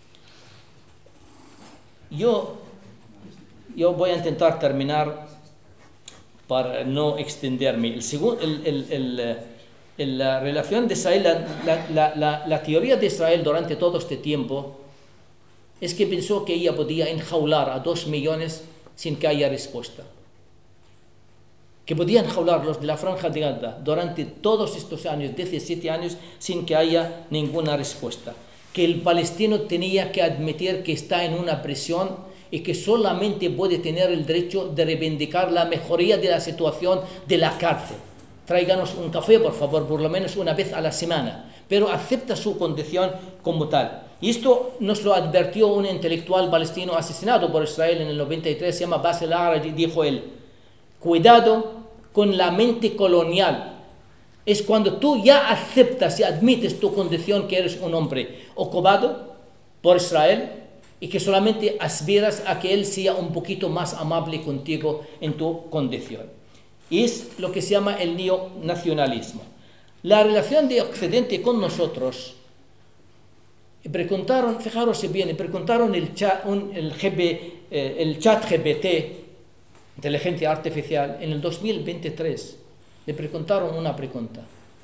Yo, yo voy a intentar terminar para no extenderme. El segundo, el, el, el, el, la relación de Israel, la, la, la, la teoría de Israel durante todo este tiempo es que pensó que ella podía enjaular a dos millones sin que haya respuesta. Que podía enjaularlos de la franja de Gaza durante todos estos años, diecisiete años, sin que haya ninguna respuesta. Que el palestino tenía que admitir que está en una prisión y que solamente puede tener el derecho de reivindicar la mejoría de la situación de la cárcel. Tráiganos un café, por favor, por lo menos una vez a la semana, pero acepta su condición como tal. Y esto nos lo advirtió un intelectual palestino asesinado por Israel en el noventa y tres, se llama Bassel Aradi, dijo él, cuidado con la mente colonial. Es cuando tú ya aceptas y admites tu condición que eres un hombre ocupado por Israel y que solamente aspiras a que él sea un poquito más amable contigo en tu condición. Y es lo que se llama el neonacionalismo. La relación de Occidente con nosotros, preguntaron, fijaros bien, preguntaron el, el G eh, el chat G P T, inteligencia artificial, en el dos mil veintitrés le preguntaron una pregunta.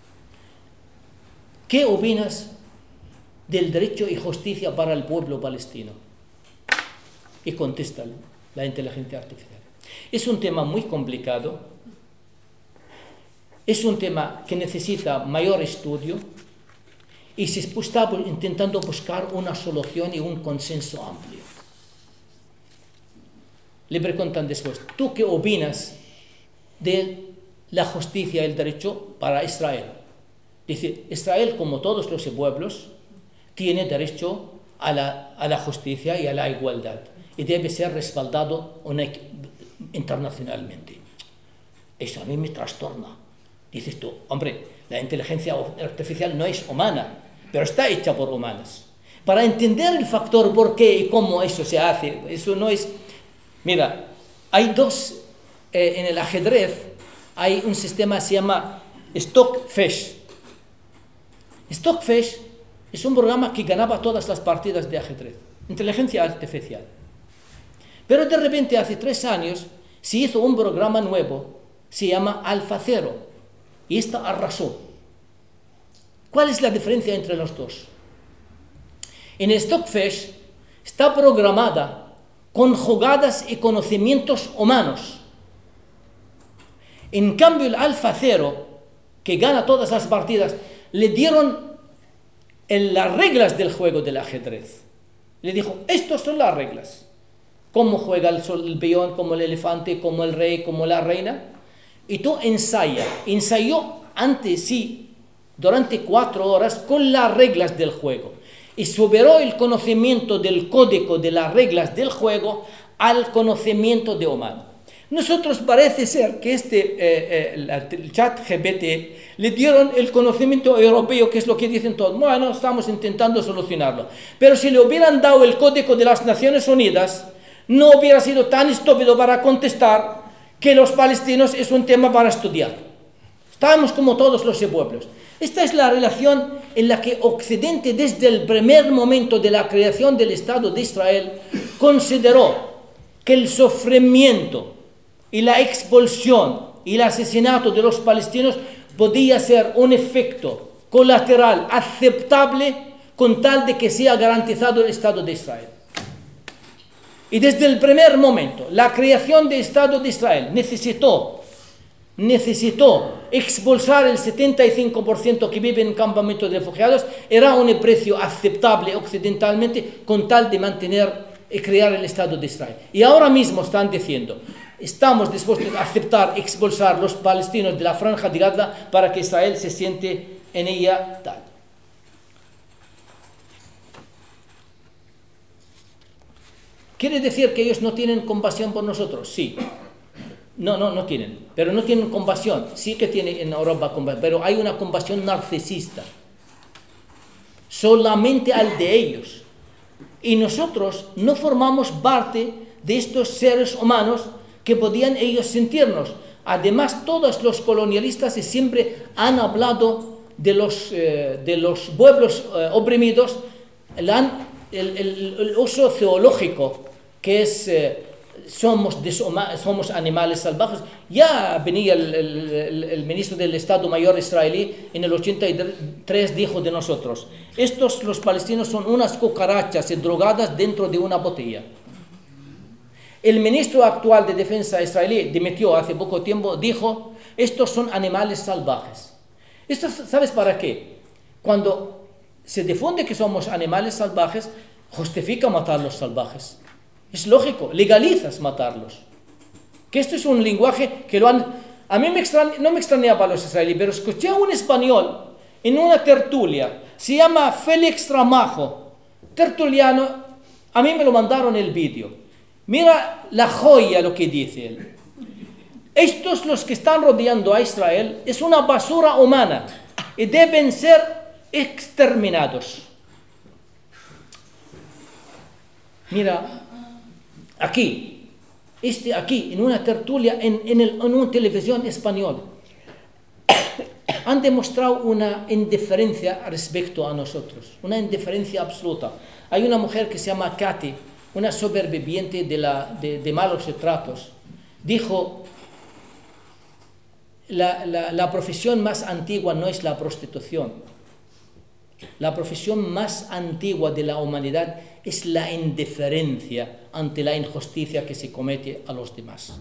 ¿Qué opinas del derecho y justicia para el pueblo palestino? Y contesta la inteligencia artificial. Es un tema muy complicado, es un tema que necesita mayor estudio y se está intentando buscar una solución y un consenso amplio. Le preguntan después, ¿tú qué opinas de la justicia y el derecho para Israel? Dice, Israel, como todos los pueblos, tiene derecho a la, a la justicia y a la igualdad y debe ser respaldado una, internacionalmente. Eso a mí me trastorna. Dices tú, hombre, la inteligencia artificial no es humana, pero está hecha por humanos. Para entender el factor por qué y cómo eso se hace, eso no es... Mira, hay dos, eh, en el ajedrez, hay un sistema que se llama Stockfish. Stockfish es un programa que ganaba todas las partidas de ajedrez, inteligencia artificial. Pero de repente, hace tres años, se hizo un programa nuevo, se llama AlphaZero, y esta arrasó. ¿Cuál es la diferencia entre los dos? En Stockfish está programada con jugadas y conocimientos humanos. En cambio, el AlphaZero, que gana todas las partidas, le dieron en las reglas del juego del ajedrez. Le dijo, estas son las reglas. Cómo juega el, sol, el peón, como el elefante, como el rey, como la reina. Y tú ensaya. Ensayó antes sí, durante cuatro horas, con las reglas del juego. Y superó el conocimiento del código de las reglas del juego al conocimiento de humano. Nosotros parece ser que este eh, eh, el chat G P T le dieron el conocimiento europeo, que es lo que dicen todos. Bueno, estamos intentando solucionarlo. Pero si le hubieran dado el código de las Naciones Unidas, no hubiera sido tan estúpido para contestar que los palestinos es un tema para estudiar. Estamos como todos los pueblos. Esta es la relación en la que Occidente, desde el primer momento de la creación del Estado de Israel, consideró que el sufrimiento y la expulsión y el asesinato de los palestinos podía ser un efecto colateral aceptable con tal de que sea garantizado el Estado de Israel. Y desde el primer momento, la creación del Estado de Israel necesitó necesitó expulsar el setenta y cinco por ciento que vive en campamentos de refugiados, era un precio aceptable occidentalmente con tal de mantener y crear el Estado de Israel. Y ahora mismo están diciendo, estamos dispuestos a aceptar expulsar los palestinos de la franja de Gaza para que Israel se siente en ella tal. ¿Quiere decir que ellos no tienen compasión por nosotros? Sí. No, no, no tienen. Pero no tienen compasión. Sí que tienen en Europa compasión, pero hay una compasión narcisista. Solamente al de ellos. Y nosotros no formamos parte de estos seres humanos que podían ellos sentirnos. Además, todos los colonialistas siempre han hablado de los, eh, de los pueblos eh, oprimidos, el, el, el, el uso teológico que es... Eh, Somos, somos animales salvajes. Ya venía el, el, el ministro del Estado Mayor israelí en el ochenta y tres, dijo de nosotros, estos los palestinos son unas cucarachas drogadas dentro de una botella. El ministro actual de Defensa israelí, dimitió hace poco tiempo, dijo, estos son animales salvajes. ¿Esto sabes para qué? Cuando se difunde que somos animales salvajes, justifica matar a los salvajes. Es lógico, legalizas matarlos. Que esto es un lenguaje que lo han... A mí me extraña, no me extrañaba a los israelíes, pero escuché a un español en una tertulia, se llama Félix Ramajo, tertuliano, a mí me lo mandaron el vídeo. Mira la joya lo que dice él. Estos los que están rodeando a Israel es una basura humana y deben ser exterminados. Mira... Aquí, este aquí, en una tertulia, en, en, el, en una televisión española, han demostrado una indiferencia respecto a nosotros, una indiferencia absoluta. Hay una mujer que se llama Katy, una sobreviviente de, la, de, de malos tratos, dijo: la, la, la profesión más antigua no es la prostitución. La profesión más antigua de la humanidad es la indiferencia ante la injusticia que se comete a los demás.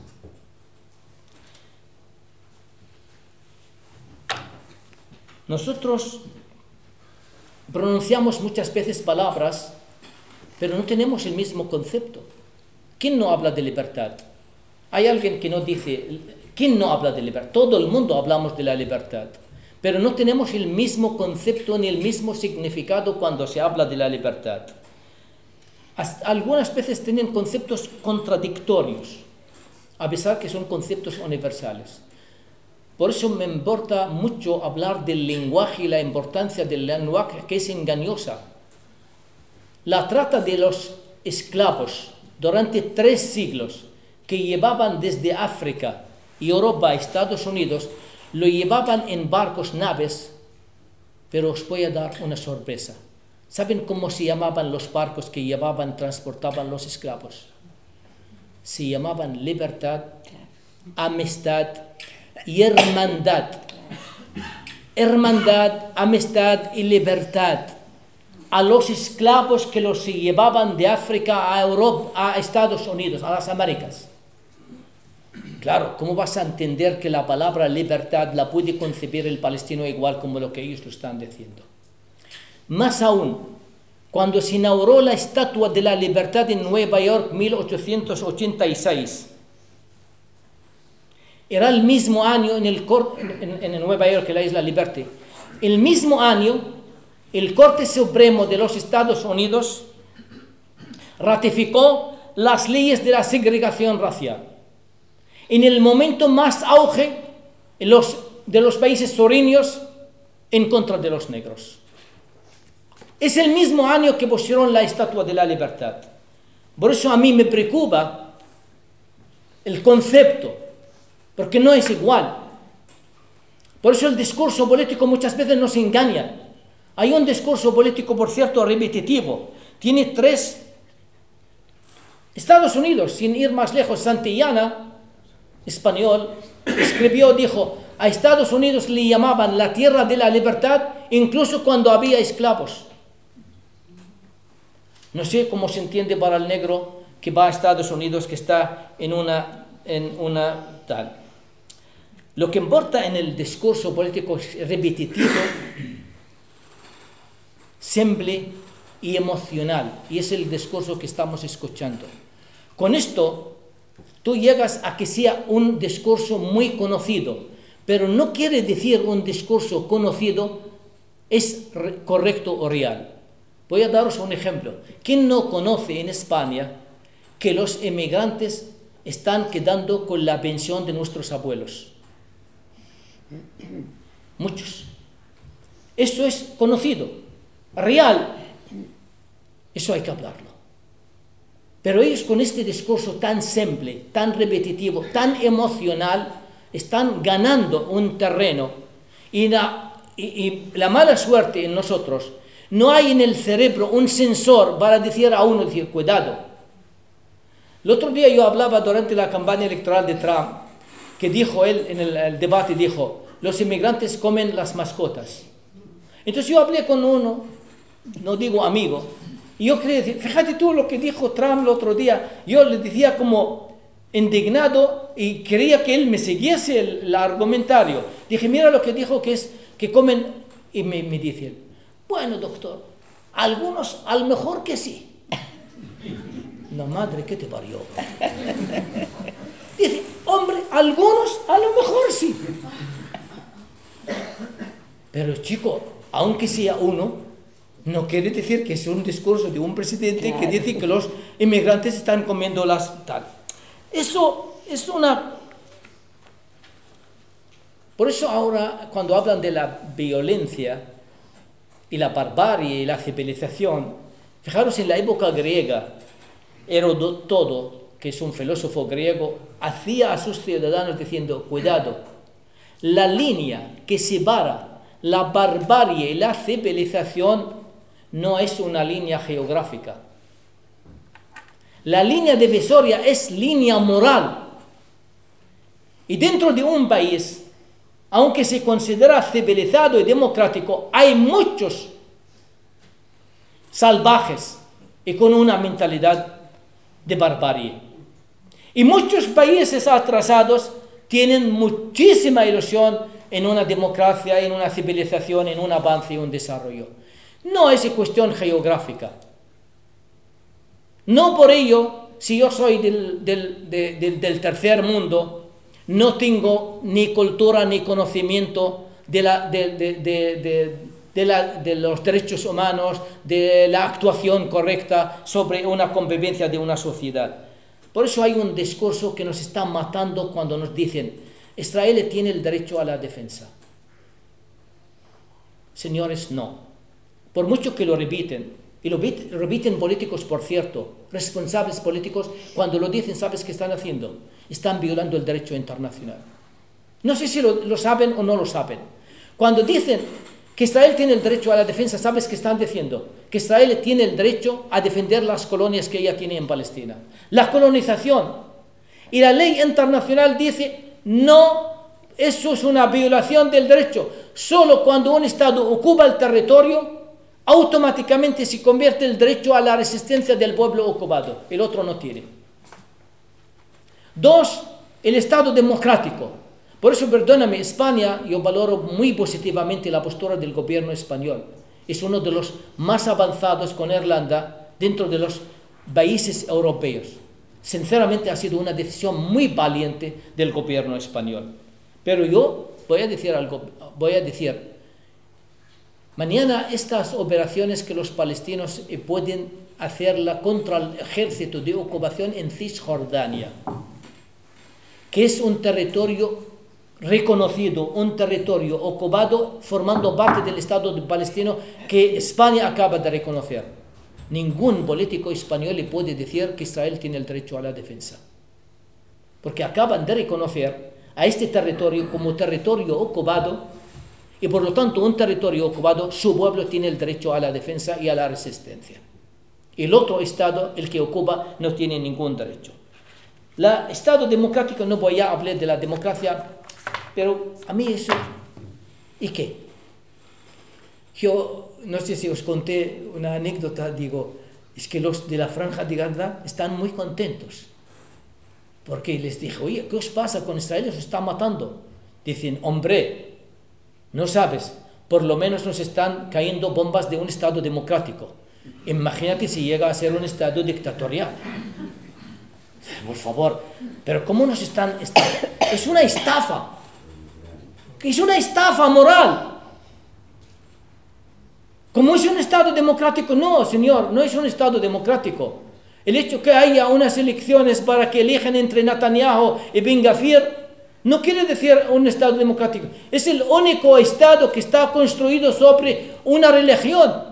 Nosotros pronunciamos muchas veces palabras, pero no tenemos el mismo concepto. ¿Quién no habla de libertad? Hay alguien que no dice, ¿quién no habla de libertad? Todo el mundo hablamos de la libertad, pero no tenemos el mismo concepto ni el mismo significado cuando se habla de la libertad. Hasta algunas veces tienen conceptos contradictorios, a pesar que son conceptos universales. Por eso me importa mucho hablar del lenguaje y la importancia del lenguaje, que es engañosa. La trata de los esclavos durante tres siglos, que llevaban desde África y Europa a Estados Unidos, lo llevaban en barcos, naves, pero os voy a dar una sorpresa. ¿Saben cómo se llamaban los barcos que llevaban, transportaban los esclavos? Se llamaban libertad, amistad y hermandad. Hermandad, amistad y libertad. A los esclavos que los llevaban de África a Europa, a Estados Unidos, a las Américas. Claro, ¿cómo vas a entender que la palabra libertad la puede concebir el palestino igual como lo que ellos lo están diciendo? Más aún, cuando se inauguró la Estatua de la Libertad en Nueva York en mil ochocientos ochenta y seis, era el mismo año en, el en, en Nueva York, en la isla Liberty, el mismo año el Corte Supremo de los Estados Unidos ratificó las leyes de la segregación racial. En el momento más auge en los, de los países sureños en contra de los negros. Es el mismo año que pusieron la Estatua de la Libertad. Por eso a mí me preocupa el concepto, porque no es igual. Por eso el discurso político muchas veces nos engaña. Hay un discurso político, por cierto, repetitivo. Tiene tres. Estados Unidos, sin ir más lejos, Santillana, español, escribió, dijo, a Estados Unidos le llamaban la tierra de la libertad, incluso cuando había esclavos. No sé cómo se entiende para el negro que va a Estados Unidos, que está en una, en una tal. Lo que importa en el discurso político es repetitivo, simple y emocional, y es el discurso que estamos escuchando. Con esto, tú llegas a que sea un discurso muy conocido, pero no quiere decir un discurso conocido es correcto o real. Voy a daros un ejemplo. ¿Quién no conoce en España que los inmigrantes están quedando con la pensión de nuestros abuelos? Muchos. Eso es conocido, real. Eso hay que hablarlo. Pero ellos con este discurso tan simple, tan repetitivo, tan emocional, están ganando un terreno. Y la, y, y la mala suerte en nosotros, no hay en el cerebro un sensor para decir a uno, decir, cuidado. El otro día yo hablaba durante la campaña electoral de Trump, que dijo él en el, el debate, dijo, los inmigrantes comen las mascotas. Entonces yo hablé con uno, no digo amigo, y yo quería decir, fíjate tú lo que dijo Trump el otro día. Yo le decía como indignado y quería que él me siguiese el, el argumentario. Dije, mira lo que dijo que es que comen, y me, me dice, bueno doctor, algunos a lo mejor que sí. No, madre, ¿qué te parió? Dice, hombre, algunos a lo mejor sí. Pero chico, aunque sea uno, no quiere decir que es un discurso de un presidente, claro, que dice que los inmigrantes están comiendo las tal. Eso es una... Por eso ahora, cuando hablan de la violencia y la barbarie y la civilización, fijaros en la época griega, Heródoto, que es un filósofo griego, hacía a sus ciudadanos diciendo, cuidado, la línea que separa la barbarie y la civilización no es una línea geográfica. La línea divisoria es línea moral. Y dentro de un país, aunque se considera civilizado y democrático, hay muchos salvajes y con una mentalidad de barbarie. Y muchos países atrasados tienen muchísima ilusión en una democracia, en una civilización, en un avance y un desarrollo. No es cuestión geográfica. No por ello, si yo soy del, del, de, de, del tercer mundo, no tengo ni cultura ni conocimiento de, la, de, de, de, de, de, la, de los derechos humanos, de la actuación correcta sobre una convivencia de una sociedad. Por eso hay un discurso que nos está matando cuando nos dicen Israel tiene el derecho a la defensa. Señores, no. Por mucho que lo repiten, y lo repiten políticos, por cierto, responsables políticos, cuando lo dicen, ¿sabes qué están haciendo? Están violando el derecho internacional. No sé si lo, lo saben o no lo saben. Cuando dicen que Israel tiene el derecho a la defensa, ¿sabes qué están diciendo? Que Israel tiene el derecho a defender las colonias que ella tiene en Palestina. La colonización. Y la ley internacional dice, no, eso es una violación del derecho. Solo cuando un Estado ocupa el territorio, automáticamente se convierte el derecho a la resistencia del pueblo ocupado. El otro no tiene. Dos, el Estado democrático. Por eso, perdóname, España, yo valoro muy positivamente la postura del gobierno español. Es uno de los más avanzados con Irlanda dentro de los países europeos. Sinceramente ha sido una decisión muy valiente del gobierno español. Pero yo voy a decir algo, voy a decir, mañana estas operaciones que los palestinos pueden hacerla contra el ejército de ocupación en Cisjordania, que es un territorio reconocido, un territorio ocupado formando parte del Estado palestino que España acaba de reconocer. Ningún político español le puede decir que Israel tiene el derecho a la defensa, porque acaban de reconocer a este territorio como territorio ocupado y por lo tanto un territorio ocupado, su pueblo tiene el derecho a la defensa y a la resistencia. El otro Estado, el que ocupa, no tiene ningún derecho. El Estado democrático, no voy a hablar de la democracia, pero a mí eso, ¿y qué? Yo no sé si os conté una anécdota, digo, es que los de la Franja de Gaza están muy contentos, porque les dije, oye, ¿qué os pasa con Israel? Os está matando. Dicen, hombre, no sabes, por lo menos nos están cayendo bombas de un Estado democrático. Imagínate si llega a ser un Estado dictatorial. Por favor, pero ¿cómo nos están...? Es una estafa. Es una estafa moral. ¿Cómo es un Estado democrático? No, señor, no es un Estado democrático. El hecho que haya unas elecciones para que elijan entre Netanyahu y Ben Gvir no quiere decir un Estado democrático. Es el único Estado que está construido sobre una religión.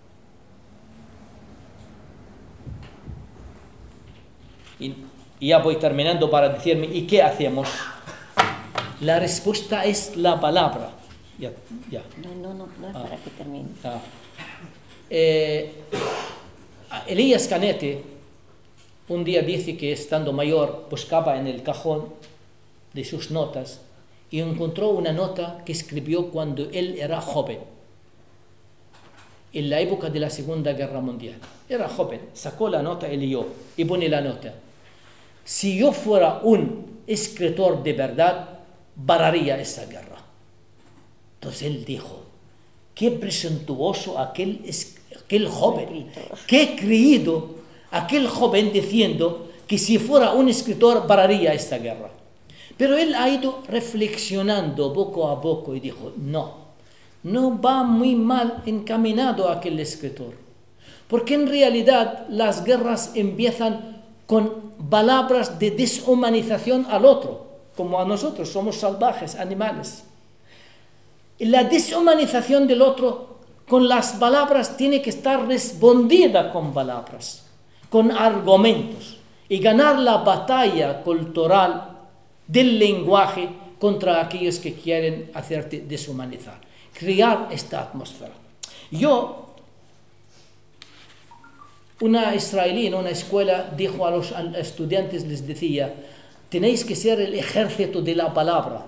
Y ya voy terminando para decirme, ¿y qué hacemos? La respuesta es la palabra. Ya, ya. No, no, no, no es ah. para que termine. Ah. Eh, Elías Canete un día dice que estando mayor buscaba en el cajón de sus notas y encontró una nota que escribió cuando él era joven, en la época de la Segunda Guerra Mundial. Era joven, sacó la nota y leyó, y pone la nota: si yo fuera un escritor de verdad, pararía esa guerra. Entonces él dijo, qué presuntuoso aquel, aquel joven, qué creído aquel joven diciendo que si fuera un escritor pararía esta guerra. Pero él ha ido reflexionando poco a poco y dijo, no, no va muy mal encaminado aquel escritor. Porque en realidad las guerras empiezan con palabras de deshumanización al otro, como a nosotros, somos salvajes, animales. La deshumanización del otro con las palabras tiene que estar respondida con palabras, con argumentos, y ganar la batalla cultural del lenguaje contra aquellos que quieren hacerte deshumanizar, crear esta atmósfera. Yo Una israelí en una escuela dijo a los estudiantes, les decía, tenéis que ser el ejército de la palabra.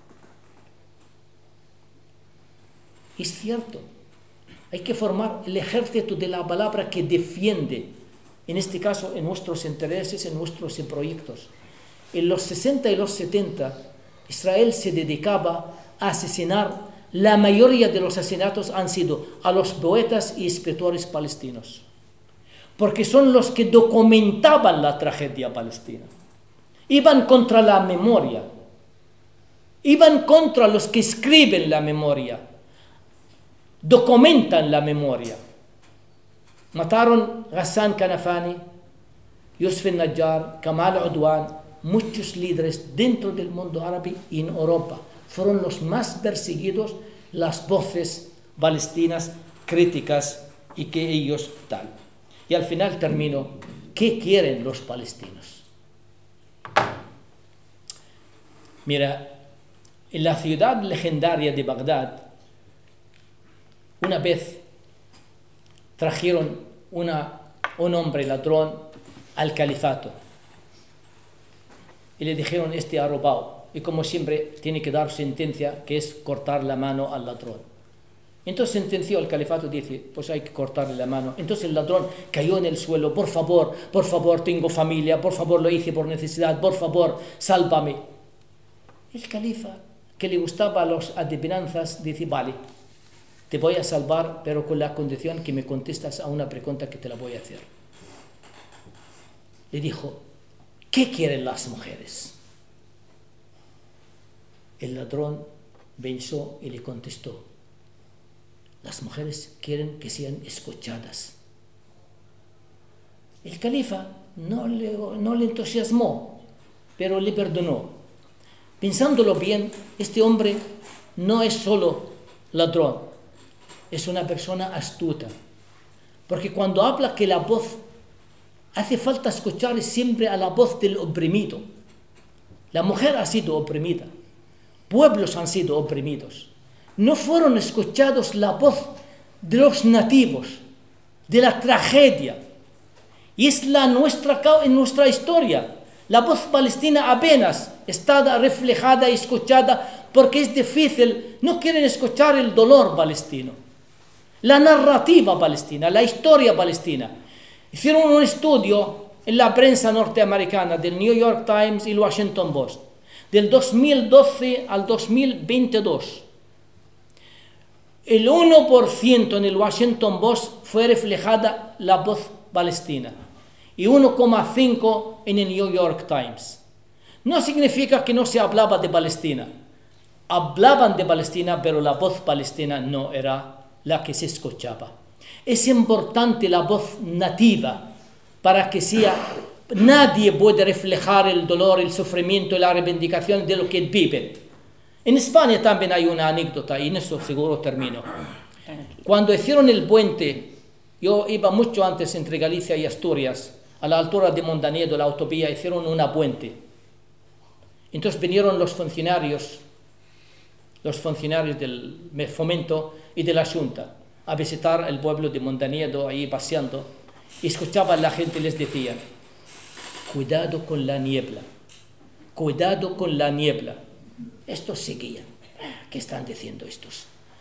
Es cierto, hay que formar el ejército de la palabra que defiende, en este caso, en nuestros intereses, en nuestros proyectos. En los sesenta y los setenta, Israel se dedicaba a asesinar. La mayoría de los asesinatos han sido a los poetas y escritores palestinos, porque son los que documentaban la tragedia palestina. Iban contra la memoria, iban contra los que escriben la memoria, documentan la memoria. Mataron Ghassan Kanafani, Yusuf al-Najjar, Kamal Udwan, muchos líderes dentro del mundo árabe y en Europa. Fueron los más perseguidos, las voces palestinas críticas y que ellos tal. Y al final termino, ¿qué quieren los palestinos? Mira, en la ciudad legendaria de Bagdad, una vez trajeron una, un hombre ladrón al califato y le dijeron, este ha robado. Y como siempre, tiene que dar sentencia, que es cortar la mano al ladrón. Entonces sentenció el califato, dice, pues hay que cortarle la mano. Entonces el ladrón cayó en el suelo, por favor, por favor, tengo familia, por favor, lo hice por necesidad, por favor, sálvame. El califa, que le gustaba las adivinanzas, dice, vale, te voy a salvar, pero con la condición que me contestas a una pregunta que te la voy a hacer. Le dijo, ¿qué quieren las mujeres? El ladrón pensó y le contestó, las mujeres quieren que sean escuchadas. El califa no le, no le entusiasmó, pero le perdonó. Pensándolo bien, este hombre no es solo ladrón, es una persona astuta. Porque cuando habla que la voz, hace falta escuchar siempre a la voz del oprimido. La mujer ha sido oprimida. Pueblos han sido oprimidos. No fueron escuchados la voz de los nativos, de la tragedia. Y es la nuestra, en nuestra historia. La voz palestina apenas está reflejada y escuchada porque es difícil. No quieren escuchar el dolor palestino, la narrativa palestina, la historia palestina. Hicieron un estudio en la prensa norteamericana del New York Times y el Washington Post. Del dos mil doce al dos mil veintidós, el uno por ciento en el Washington Post fue reflejada la voz palestina y uno coma cinco por ciento en el New York Times. No significa que no se hablaba de Palestina. Hablaban de Palestina, pero la voz palestina no era la que se escuchaba. Es importante la voz nativa para que sea. Nadie puede reflejar el dolor, el sufrimiento y la reivindicación de lo que viven. En España también hay una anécdota, y en eso seguro termino. Cuando hicieron el puente, yo iba mucho antes entre Galicia y Asturias, a la altura de Mondaniedo, la autovía, hicieron una puente. Entonces vinieron los funcionarios, los funcionarios del Fomento y de la Junta, a visitar el pueblo de Mondaniedo, ahí paseando, y escuchaban a la gente y les decía, cuidado con la niebla, cuidado con la niebla. Estos seguían. ¿Qué están diciendo estos?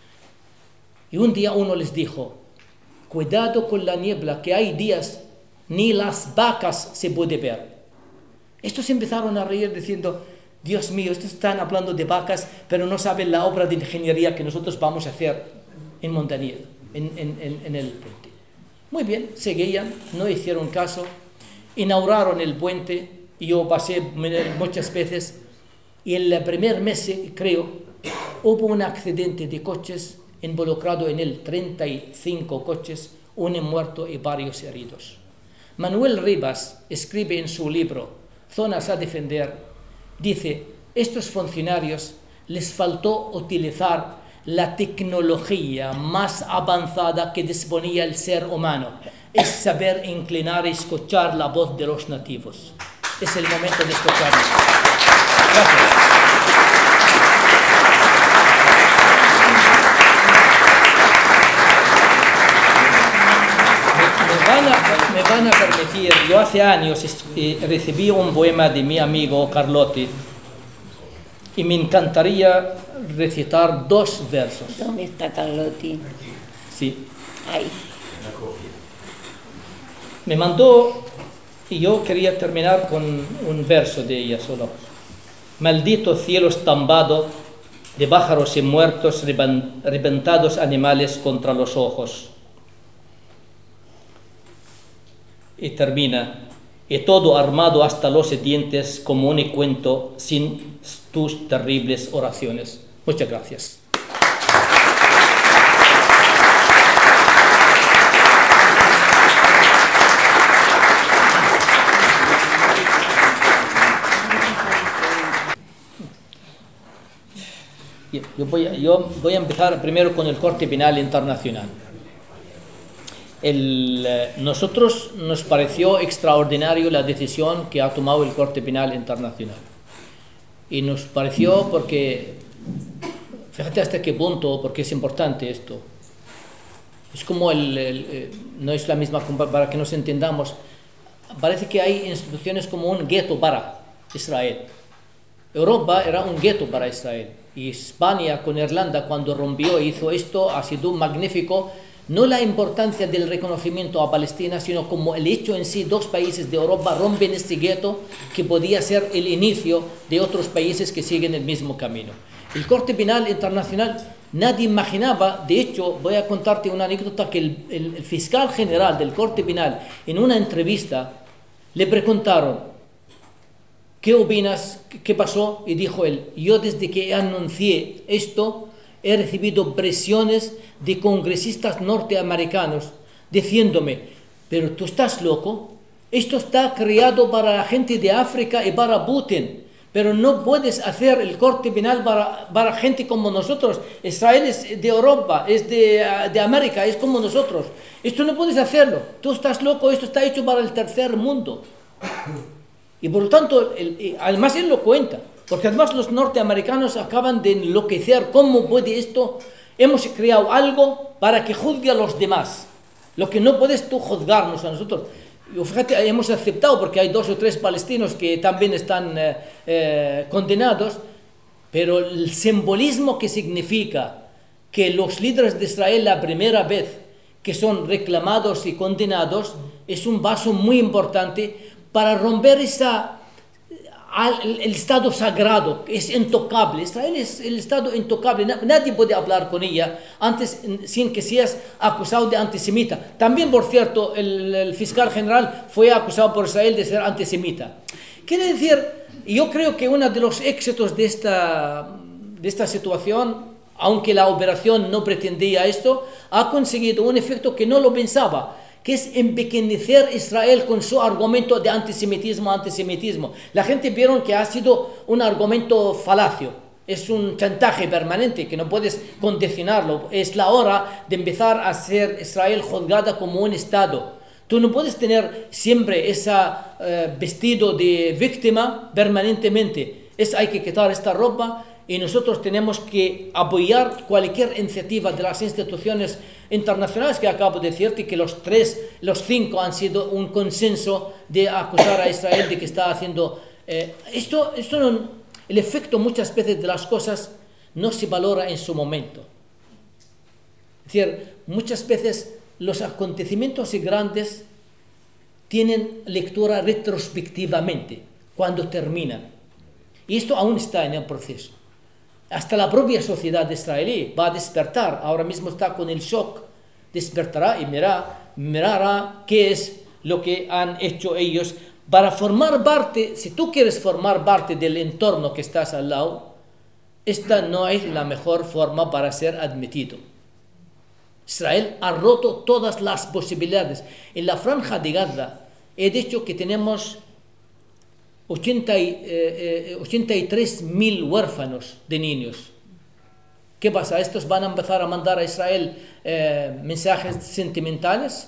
Y un día uno les dijo, cuidado con la niebla, que hay días ni las vacas se puede ver. Estos empezaron a reír diciendo, Dios mío, estos están hablando de vacas, pero no saben la obra de ingeniería que nosotros vamos a hacer en Mondaniedo, en, en, en, en el puente. Muy bien, seguían, no hicieron caso. Inauguraron el puente y yo pasé muchas veces y en el primer mes, creo, hubo un accidente de coches involucrado en él, treinta y cinco coches, un muerto y varios heridos. Manuel Rivas escribe en su libro Zonas a defender, dice, estos funcionarios les faltó utilizar la tecnología más avanzada que disponía el ser humano. Es saber inclinar y escuchar la voz de los nativos. Es el momento de escucharlos. Gracias. Me, me, van a, me van a permitir, yo hace años eh, recibí un poema de mi amigo Carlotti y me encantaría recitar dos versos. ¿Dónde está Carlotti? Sí. Ahí. Me mandó y yo quería terminar con un verso de ella solo. Maldito cielo estambado de pájaros y muertos, reventados animales contra los ojos. Y termina, y todo armado hasta los dientes como un cuento sin tus terribles oraciones. Muchas gracias. Yo voy, a, yo voy a empezar primero con el Corte Penal Internacional. El, eh, nosotros nos pareció extraordinario la decisión que ha tomado el Corte Penal Internacional. Y nos pareció porque, fíjate hasta qué punto, porque es importante esto. Es como el, el eh, no es la misma, para que nos entendamos, parece que hay instituciones como un gueto para Israel. Europa era un gueto para Israel. Y España con Irlanda, cuando rompió e hizo esto, ha sido magnífico. No la importancia del reconocimiento a Palestina, sino como el hecho en sí, dos países de Europa rompen este gueto que podía ser el inicio de otros países que siguen el mismo camino. El Corte Penal Internacional, nadie imaginaba, de hecho, voy a contarte una anécdota, que el, el, el fiscal general del Corte Penal, en una entrevista, le preguntaron, ¿qué opinas? ¿Qué pasó? Y dijo él, yo desde que anuncié esto he recibido presiones de congresistas norteamericanos diciéndome, pero tú estás loco, esto está creado para la gente de África y para Putin, pero no puedes hacer el corte penal para, para gente como nosotros. Israel es de Europa, es de, de América, es como nosotros. Esto no puedes hacerlo, tú estás loco, esto está hecho para el tercer mundo. Y por lo tanto, el, además él lo cuenta, porque además los norteamericanos acaban de enloquecer. ¿Cómo puede esto? Hemos creado algo para que juzgue a los demás. Lo que no puedes tú juzgarnos a nosotros. Y fíjate, hemos aceptado porque hay dos o tres palestinos que también están eh, eh, condenados, pero el simbolismo que significa que los líderes de Israel la primera vez que son reclamados y condenados es un paso muy importante para romper esa, el, el estado sagrado, que es intocable. Israel es el estado intocable, nadie puede hablar con ella antes sin que seas acusado de antisemita. También, por cierto, el, el fiscal general fue acusado por Israel de ser antisemita. Quiere decir, yo creo que uno de los éxitos de esta, de esta situación, aunque la operación no pretendía esto, ha conseguido un efecto que no lo pensaba, que es empequeñecer Israel con su argumento de antisemitismo, antisemitismo. La gente vieron que ha sido un argumento falacio, es un chantaje permanente que no puedes condicionarlo. Es la hora de empezar a ser Israel juzgada como un Estado. Tú no puedes tener siempre ese uh, vestido de víctima permanentemente. Es, hay que quitar esta ropa y nosotros tenemos que apoyar cualquier iniciativa de las instituciones internacionales que acabo de decirte, que los tres, los cinco han sido un consenso de acusar a Israel de que está haciendo eh, esto. Esto no, el efecto muchas veces de las cosas no se valora en su momento. Es decir, muchas veces los acontecimientos grandes tienen lectura retrospectivamente cuando terminan, y esto aún está en el proceso. Hasta la propia sociedad israelí va a despertar, ahora mismo está con el shock, despertará y mirará, mirará qué es lo que han hecho ellos para formar parte. Si tú quieres formar parte del entorno que estás al lado, esta no es la mejor forma para ser admitido. Israel ha roto todas las posibilidades. En la franja de Gaza he dicho que tenemos ochenta y tres mil huérfanos de niños. ¿Qué pasa? ¿Estos van a empezar a mandar a Israel eh, mensajes sentimentales?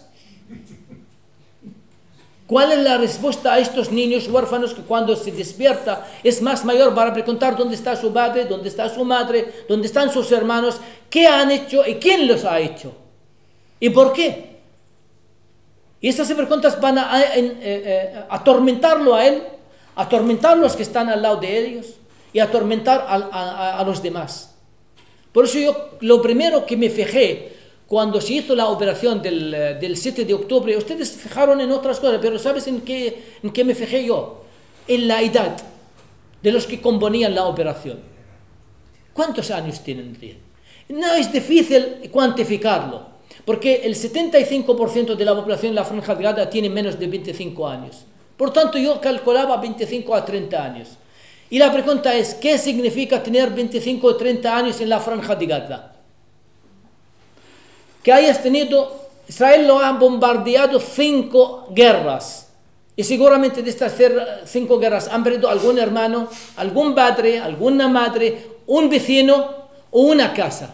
¿Cuál es la respuesta a estos niños huérfanos que cuando se despierta es más mayor para preguntar dónde está su padre, dónde está su madre, dónde están sus hermanos, qué han hecho y quién los ha hecho? ¿Y por qué? Y estas cibercontras van a, a, a, a atormentarlo a él, atormentar a los que están al lado de ellos y atormentar a, a, a los demás. Por eso yo lo primero que me fijé cuando se hizo la operación del, del siete de octubre, ustedes se fijaron en otras cosas, pero ¿sabes en qué, en qué me fijé yo? En la edad de los que componían la operación. ¿Cuántos años tienen? No es difícil cuantificarlo, porque el setenta y cinco por ciento de la población en la Franja de Gaza tiene menos de veinticinco años. Por tanto, yo calculaba veinticinco a treinta años. Y la pregunta es, ¿qué significa tener veinticinco o treinta años en la Franja de Gaza? Que hayas tenido, Israel lo ha bombardeado cinco guerras. Y seguramente de estas cinco guerras han perdido algún hermano, algún padre, alguna madre, un vecino o una casa.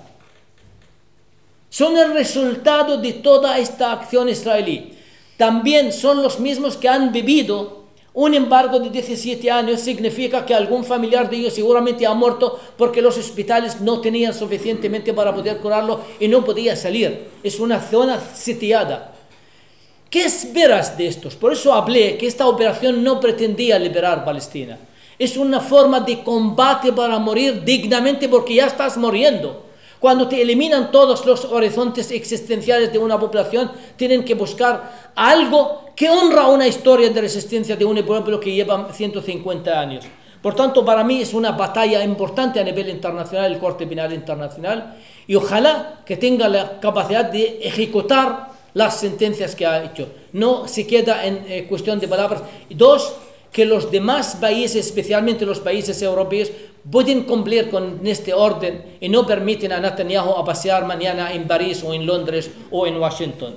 Son el resultado de toda esta acción israelí. También son los mismos que han vivido un embargo de diecisiete años. Significa que algún familiar de ellos seguramente ha muerto porque los hospitales no tenían suficientemente para poder curarlo y no podía salir. Es una zona sitiada. ¿Qué esperas de estos? Por eso hablé que esta operación no pretendía liberar Palestina. Es una forma de combate para morir dignamente porque ya estás muriendo. Cuando te eliminan todos los horizontes existenciales de una población, tienen que buscar algo que honra una historia de resistencia de un pueblo que lleva ciento cincuenta años. Por tanto, para mí es una batalla importante a nivel internacional, el Corte Penal Internacional, y ojalá que tenga la capacidad de ejecutar las sentencias que ha hecho. No se queda en eh, cuestión de palabras. Dos, que los demás países, especialmente los países europeos, pueden cumplir con este orden y no permiten a Netanyahu a pasear mañana en París o en Londres o en Washington.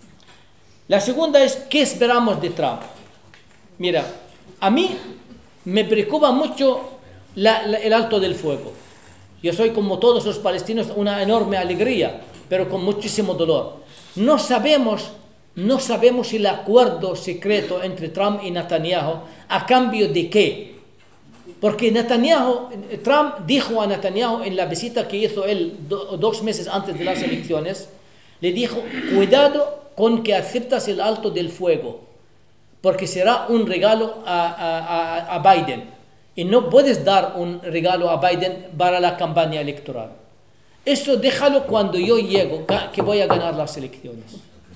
La segunda es, ¿qué esperamos de Trump? Mira, a mí me preocupa mucho la, la, el alto del fuego. Yo soy, como todos los palestinos, una enorme alegría, pero con muchísimo dolor. No sabemos, no sabemos el acuerdo secreto entre Trump y Netanyahu a cambio de qué. Porque Netanyahu, Trump dijo a Netanyahu en la visita que hizo él do, dos meses antes de las elecciones, le dijo, cuidado con que aceptas el alto del fuego, porque será un regalo a, a, a Biden. Y no puedes dar un regalo a Biden para la campaña electoral. Eso déjalo cuando yo llego, que voy a ganar las elecciones.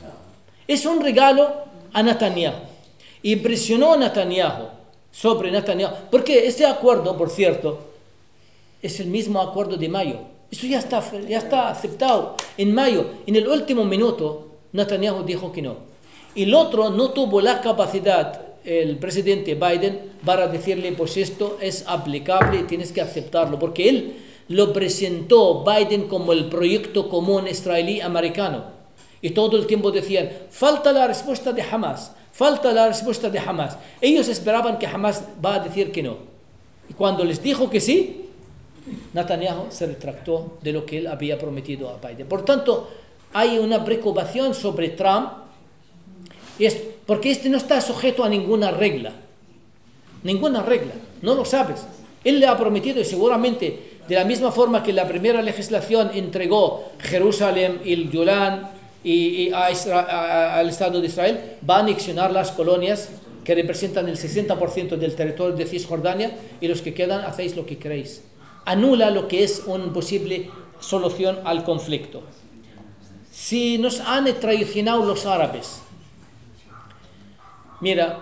Es un regalo a Netanyahu. Y presionó a Netanyahu sobre Netanyahu. Porque este acuerdo, por cierto, es el mismo acuerdo de mayo. Eso ya está, ya está aceptado. En mayo, en el último minuto, Netanyahu dijo que no. Y el otro no tuvo la capacidad, el presidente Biden, para decirle, pues esto es aplicable y tienes que aceptarlo. Porque él lo presentó Biden como el proyecto común israelí-americano. Y todo el tiempo decían, falta la respuesta de Hamas, falta la respuesta de Hamas. Ellos esperaban que Hamas va a decir que no. Y cuando les dijo que sí, Netanyahu se retractó de lo que él había prometido a Biden. Por tanto, hay una preocupación sobre Trump, es porque este no está sujeto a ninguna regla. Ninguna regla, no lo sabes. Él le ha prometido, y seguramente de la misma forma que la primera legislación entregó Jerusalén y el Golán y, y a Isra, a, al Estado de Israel, va a anexionar las colonias que representan el sesenta por ciento del territorio de Cisjordania, y los que quedan hacéis lo que queréis. Anula lo que es una posible solución al conflicto. Si nos han traicionado los árabes, mira,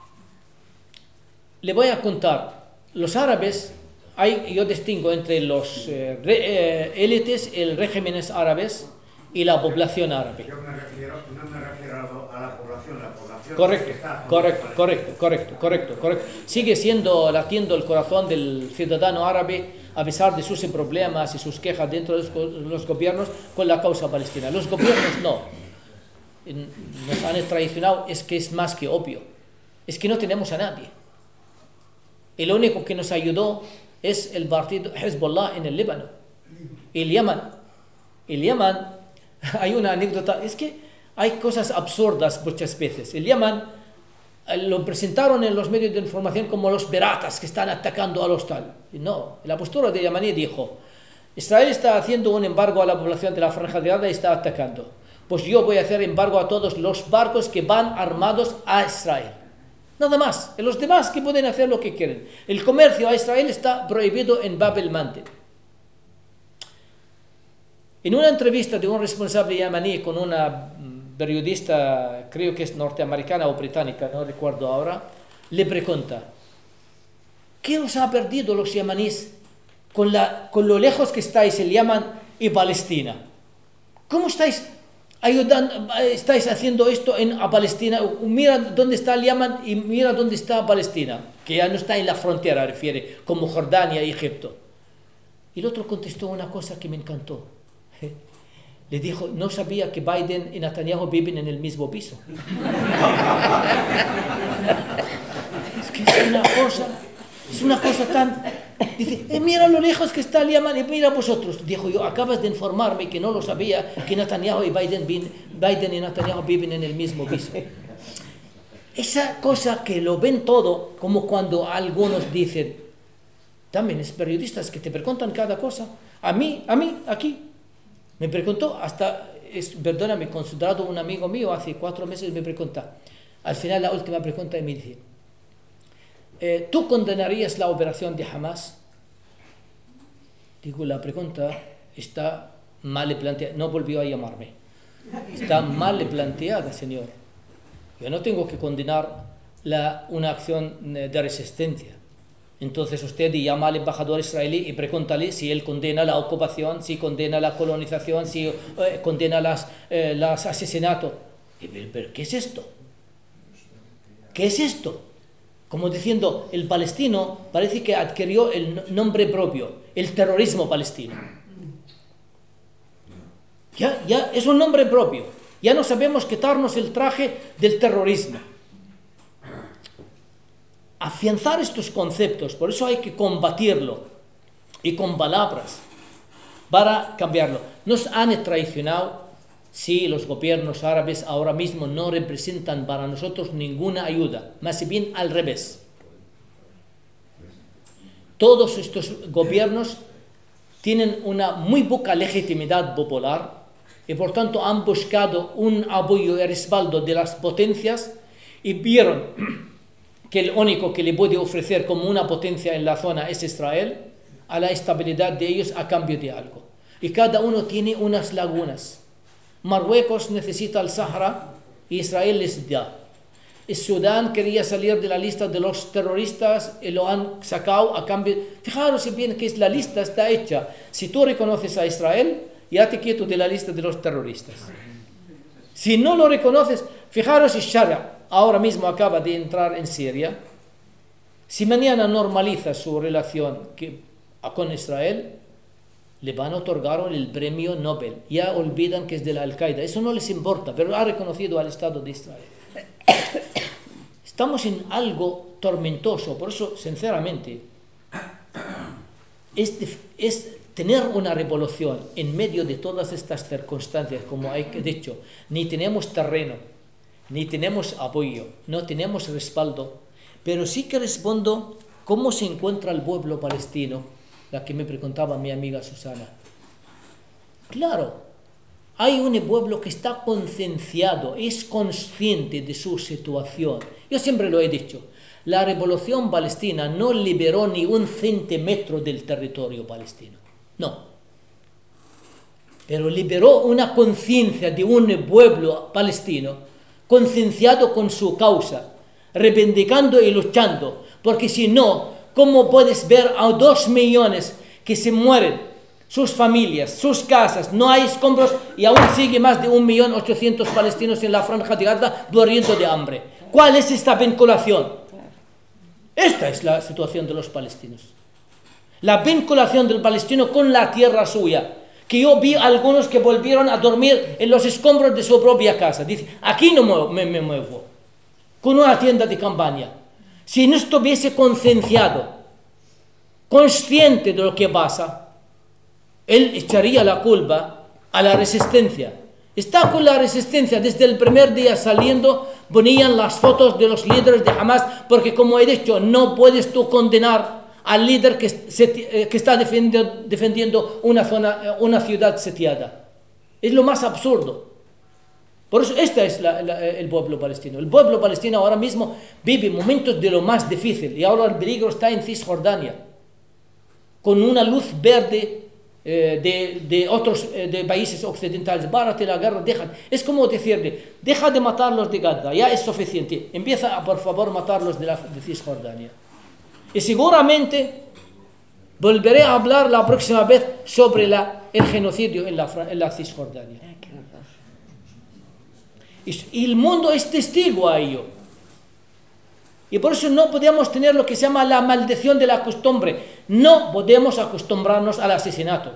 le voy a contar, los árabes, hay, yo distingo entre los eh, re, eh, élites, el regímenes árabes y la población árabe. Yo me refiero, no me refiero a la población, la población correcto, que está correcto, correcto, correcto, correcto, correcto. Sigue siendo, latiendo el corazón del ciudadano árabe a pesar de sus problemas y sus quejas dentro de los, los gobiernos con la causa palestina. Los gobiernos no. Nos han traicionado, es que es más que obvio. Es que no tenemos a nadie. El único que nos ayudó es el partido Hezbollah en el Líbano. El Yemen. El Yemen, hay una anécdota, es que hay cosas absurdas muchas veces. El Yemen lo presentaron en los medios de información como los piratas que están atacando a los tal. Y no, la postura de Yamaní dijo, Israel está haciendo un embargo a la población de la Franja de Gaza y está atacando. pues yo voy a hacer embargo a todos los barcos que van armados a Israel. Nada más. Los demás que pueden hacer lo que quieren. El comercio a Israel está prohibido en Bab el-Mandeb. En una entrevista de un responsable yamaní con una periodista, creo que es norteamericana o británica, no recuerdo ahora, le pregunta: ¿qué os ha perdido los yamaníes con, la, con lo lejos que estáis el Yemen y Palestina? ¿Cómo estáis ayudando, estáis haciendo esto en a Palestina? Mira dónde está el Yemen y mira dónde está Palestina, que ya no está en la frontera, refiere, como Jordania y Egipto. Y el otro contestó una cosa que me encantó. Le dijo: no sabía que Biden y Netanyahu viven en el mismo piso. Es que es una cosa, es una cosa tan... Dice, eh, mira lo lejos que está el Yemen y mira vosotros. Dijo yo, acabas de informarme que no lo sabía, que Netanyahu y Biden, Biden y Netanyahu viven en el mismo piso. Esa cosa que lo ven todo, como cuando algunos dicen, también es periodistas que te preguntan cada cosa. A mí, a mí, aquí. Me preguntó, hasta, es, perdóname, considerado un amigo mío, hace cuatro meses me pregunta, al final la última pregunta, y me dice, eh, ¿tú condenarías la operación de Hamas? Digo, la pregunta está mal planteada, no volvió a llamarme, está mal planteada, señor. Yo no tengo que condenar la, una acción de resistencia. Entonces usted llama al embajador israelí y pregúntale si él condena la ocupación, si condena la colonización, si eh, condena los eh, las asesinatos. ¿Pero, pero qué es esto? ¿Qué es esto? Como diciendo, el palestino parece que adquirió el nombre propio, el terrorismo palestino. Ya, ya es un nombre propio. Ya no sabemos quitarnos el traje del terrorismo. Afianzar estos conceptos, por eso hay que combatirlo y con palabras para cambiarlo. Nos han traicionado, sí, los gobiernos árabes ahora mismo no representan para nosotros ninguna ayuda, más bien al revés. Todos estos gobiernos tienen una muy poca legitimidad popular y por tanto han buscado un apoyo y respaldo de las potencias y vieron que el único que le puede ofrecer como una potencia en la zona es Israel, a la estabilidad de ellos a cambio de algo. Y cada uno tiene unas lagunas. Marruecos necesita el Sahara y Israel les da. El Sudán quería salir de la lista de los terroristas y lo han sacado a cambio. Fijaros bien que la lista está hecha. Si tú reconoces a Israel, ya te quito de la lista de los terroristas. Si no lo reconoces, fijaros, Sharia ahora mismo acaba de entrar en Siria. Si mañana normaliza su relación que, con Israel, le van a otorgar el premio Nobel. Ya olvidan que es de la Al-Qaeda. Eso no les importa, pero ha reconocido al Estado de Israel. Estamos en algo tormentoso. Por eso, sinceramente, es, es tener una revolución en medio de todas estas circunstancias, como hay dicho, ni tenemos terreno, ni tenemos apoyo, no tenemos respaldo, pero sí que respondo cómo se encuentra el pueblo palestino, la que me preguntaba mi amiga Susana. Claro, hay un pueblo que está concienciado, es consciente de su situación. Yo siempre lo he dicho, la revolución palestina no liberó ni un centímetro del territorio palestino, no. Pero liberó una conciencia de un pueblo palestino concienciado con su causa, reivindicando y luchando, porque si no, ¿cómo puedes ver a dos millones que se mueren, sus familias, sus casas, no hay escombros y aún sigue más de un millón ochocientos palestinos en la franja de Gaza muriendo de hambre? ¿Cuál es esta vinculación? Esta es la situación de los palestinos. La vinculación del palestino con la tierra suya. Que yo vi a algunos que volvieron a dormir en los escombros de su propia casa. Dice, aquí no me, me muevo, con una tienda de campaña. Si no estuviese concienciado, consciente de lo que pasa, él echaría la culpa a la resistencia. Está con la resistencia desde el primer día saliendo, ponían las fotos de los líderes de Hamas, porque como he dicho, no puedes tú condenar al líder que, se, que está defendiendo, defendiendo una, zona, una ciudad sitiada. Es lo más absurdo. Por eso este es la, la, el pueblo palestino. El pueblo palestino ahora mismo vive momentos de lo más difícil y ahora el peligro está en Cisjordania, con una luz verde eh, de, de otros eh, de países occidentales. Párate la guerra, deja. Es como decirle, deja de matarlos de Gaza, ya es suficiente. Empieza a, por favor, matarlos de, la, de Cisjordania. Y seguramente volveré a hablar la próxima vez sobre la, el genocidio en la, en la Cisjordania. Y el mundo es testigo a ello. Y por eso no podemos tener lo que se llama la maldición de la costumbre. No podemos acostumbrarnos al asesinato.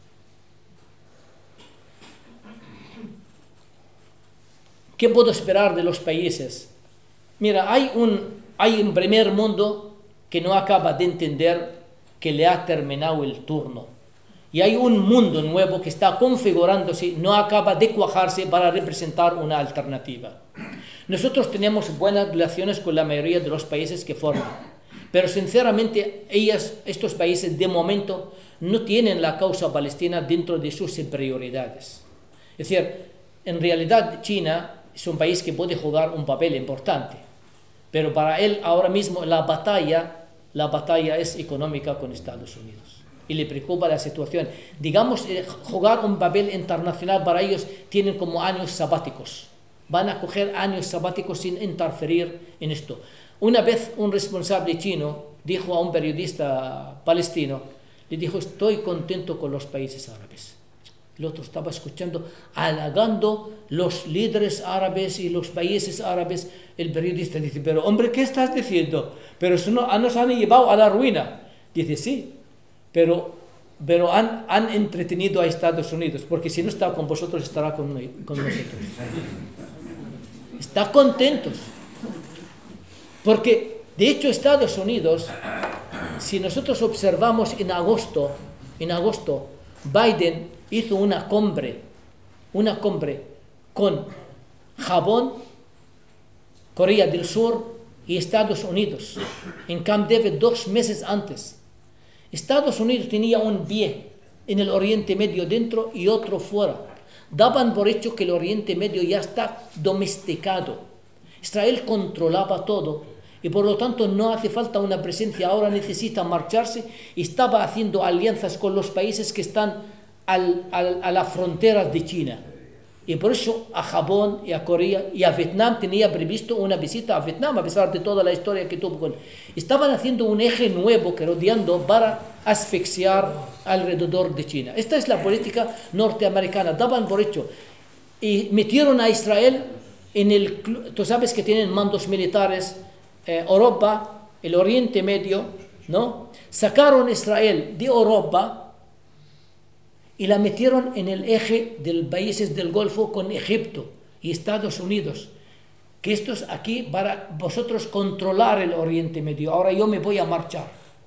¿Qué puedo esperar de los países? Mira, hay un, hay un primer mundo que no acaba de entender que le ha terminado el turno. Y hay un mundo nuevo que está configurándose, no acaba de cuajarse para representar una alternativa. Nosotros tenemos buenas relaciones con la mayoría de los países que forman, pero sinceramente ellas, estos países de momento no tienen la causa palestina dentro de sus prioridades. Es decir, en realidad China es un país que puede jugar un papel importante, pero para él ahora mismo la batalla, la batalla es económica con Estados Unidos. Y le preocupa la situación. Digamos, eh, jugar un papel internacional para ellos tienen como años sabáticos. Van a coger años sabáticos sin interferir en esto. Una vez un responsable chino dijo a un periodista palestino, le dijo, estoy contento con los países árabes. El otro estaba escuchando, halagando los líderes árabes y los países árabes. El periodista dice, pero hombre, ¿qué estás diciendo? Pero eso no, nos han llevado a la ruina. Dice, sí. Pero, pero han, han entretenido a Estados Unidos, porque si no está con vosotros, estará con, con nosotros. Está contentos. Porque, de hecho, Estados Unidos, si nosotros observamos en agosto, en agosto, Biden hizo una cumbre, una cumbre con Japón, Corea del Sur y Estados Unidos, en Camp David dos meses antes. Estados Unidos tenía un pie en el Oriente Medio dentro y otro fuera. Daban por hecho que el Oriente Medio ya está domesticado. Israel controlaba todo y por lo tanto no hace falta una presencia, ahora necesita marcharse. Estaba haciendo alianzas con los países que están al, al, a las fronteras de China. Y por eso a Japón y a Corea y a Vietnam tenía previsto una visita a Vietnam, a pesar de toda la historia que tuvo con... Estaban haciendo un eje nuevo que rodeando para asfixiar alrededor de China. Esta es la política norteamericana, daban por hecho. Y metieron a Israel en el... Tú sabes que tienen mandos militares, eh, Europa, el Oriente Medio, ¿no? Sacaron a Israel de Europa y la metieron en el eje de los países del Golfo con Egipto y Estados Unidos. Que estos aquí para vosotros controlar el Oriente Medio. Ahora yo me voy a marchar.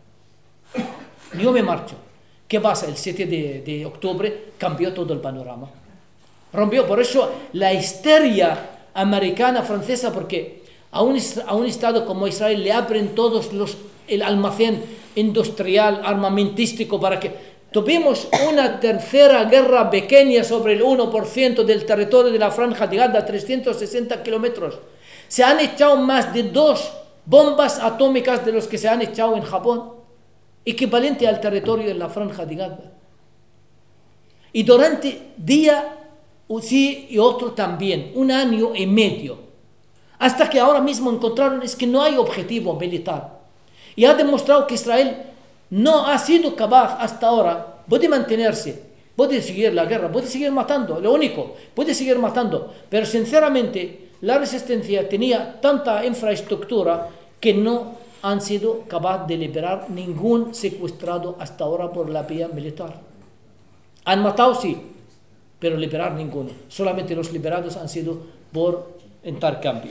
Yo me marcho. ¿Qué pasa? El siete de octubre cambió todo el panorama. Rompió. Por eso la histeria americana, francesa, porque a un, a un Estado como Israel le abren todos los, el almacén industrial, armamentístico para que... Tuvimos una tercera guerra pequeña sobre el uno por ciento del territorio de la Franja de Gaza, trescientos sesenta kilómetros. Se han echado más de dos bombas atómicas de los que se han echado en Japón, equivalente al territorio de la Franja de Gaza. Y durante día sí y otro también, un año y medio, hasta que ahora mismo encontraron es que no hay objetivo militar. Y ha demostrado que Israel no ha sido capaz hasta ahora, puede mantenerse, puede seguir la guerra, puede seguir matando, lo único, puede seguir matando, pero sinceramente la resistencia tenía tanta infraestructura que no han sido capaces de liberar ningún secuestrado hasta ahora por la vía militar. Han matado, sí, pero liberar ninguno, solamente los liberados han sido por intercambio.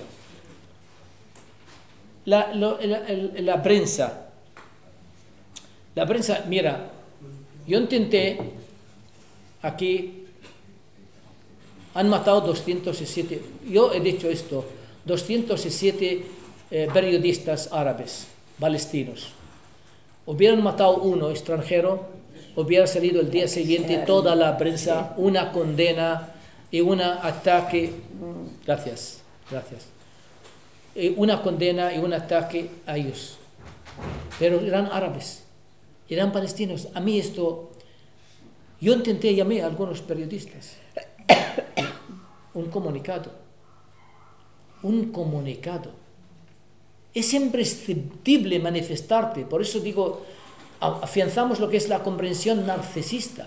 La, lo, la, la, la prensa. La prensa, mira, yo intenté, aquí han matado doscientos siete, yo he dicho esto, doscientos siete eh, periodistas árabes, palestinos. Hubieran matado uno extranjero, hubiera salido el día siguiente toda la prensa, una condena y un ataque, gracias, gracias, y una condena y un ataque a ellos. Pero eran árabes, eran palestinos. A mí esto, yo intenté llamar a algunos periodistas, un comunicado, un comunicado. Es imprescindible manifestarte, por eso digo, afianzamos lo que es la comprensión narcisista.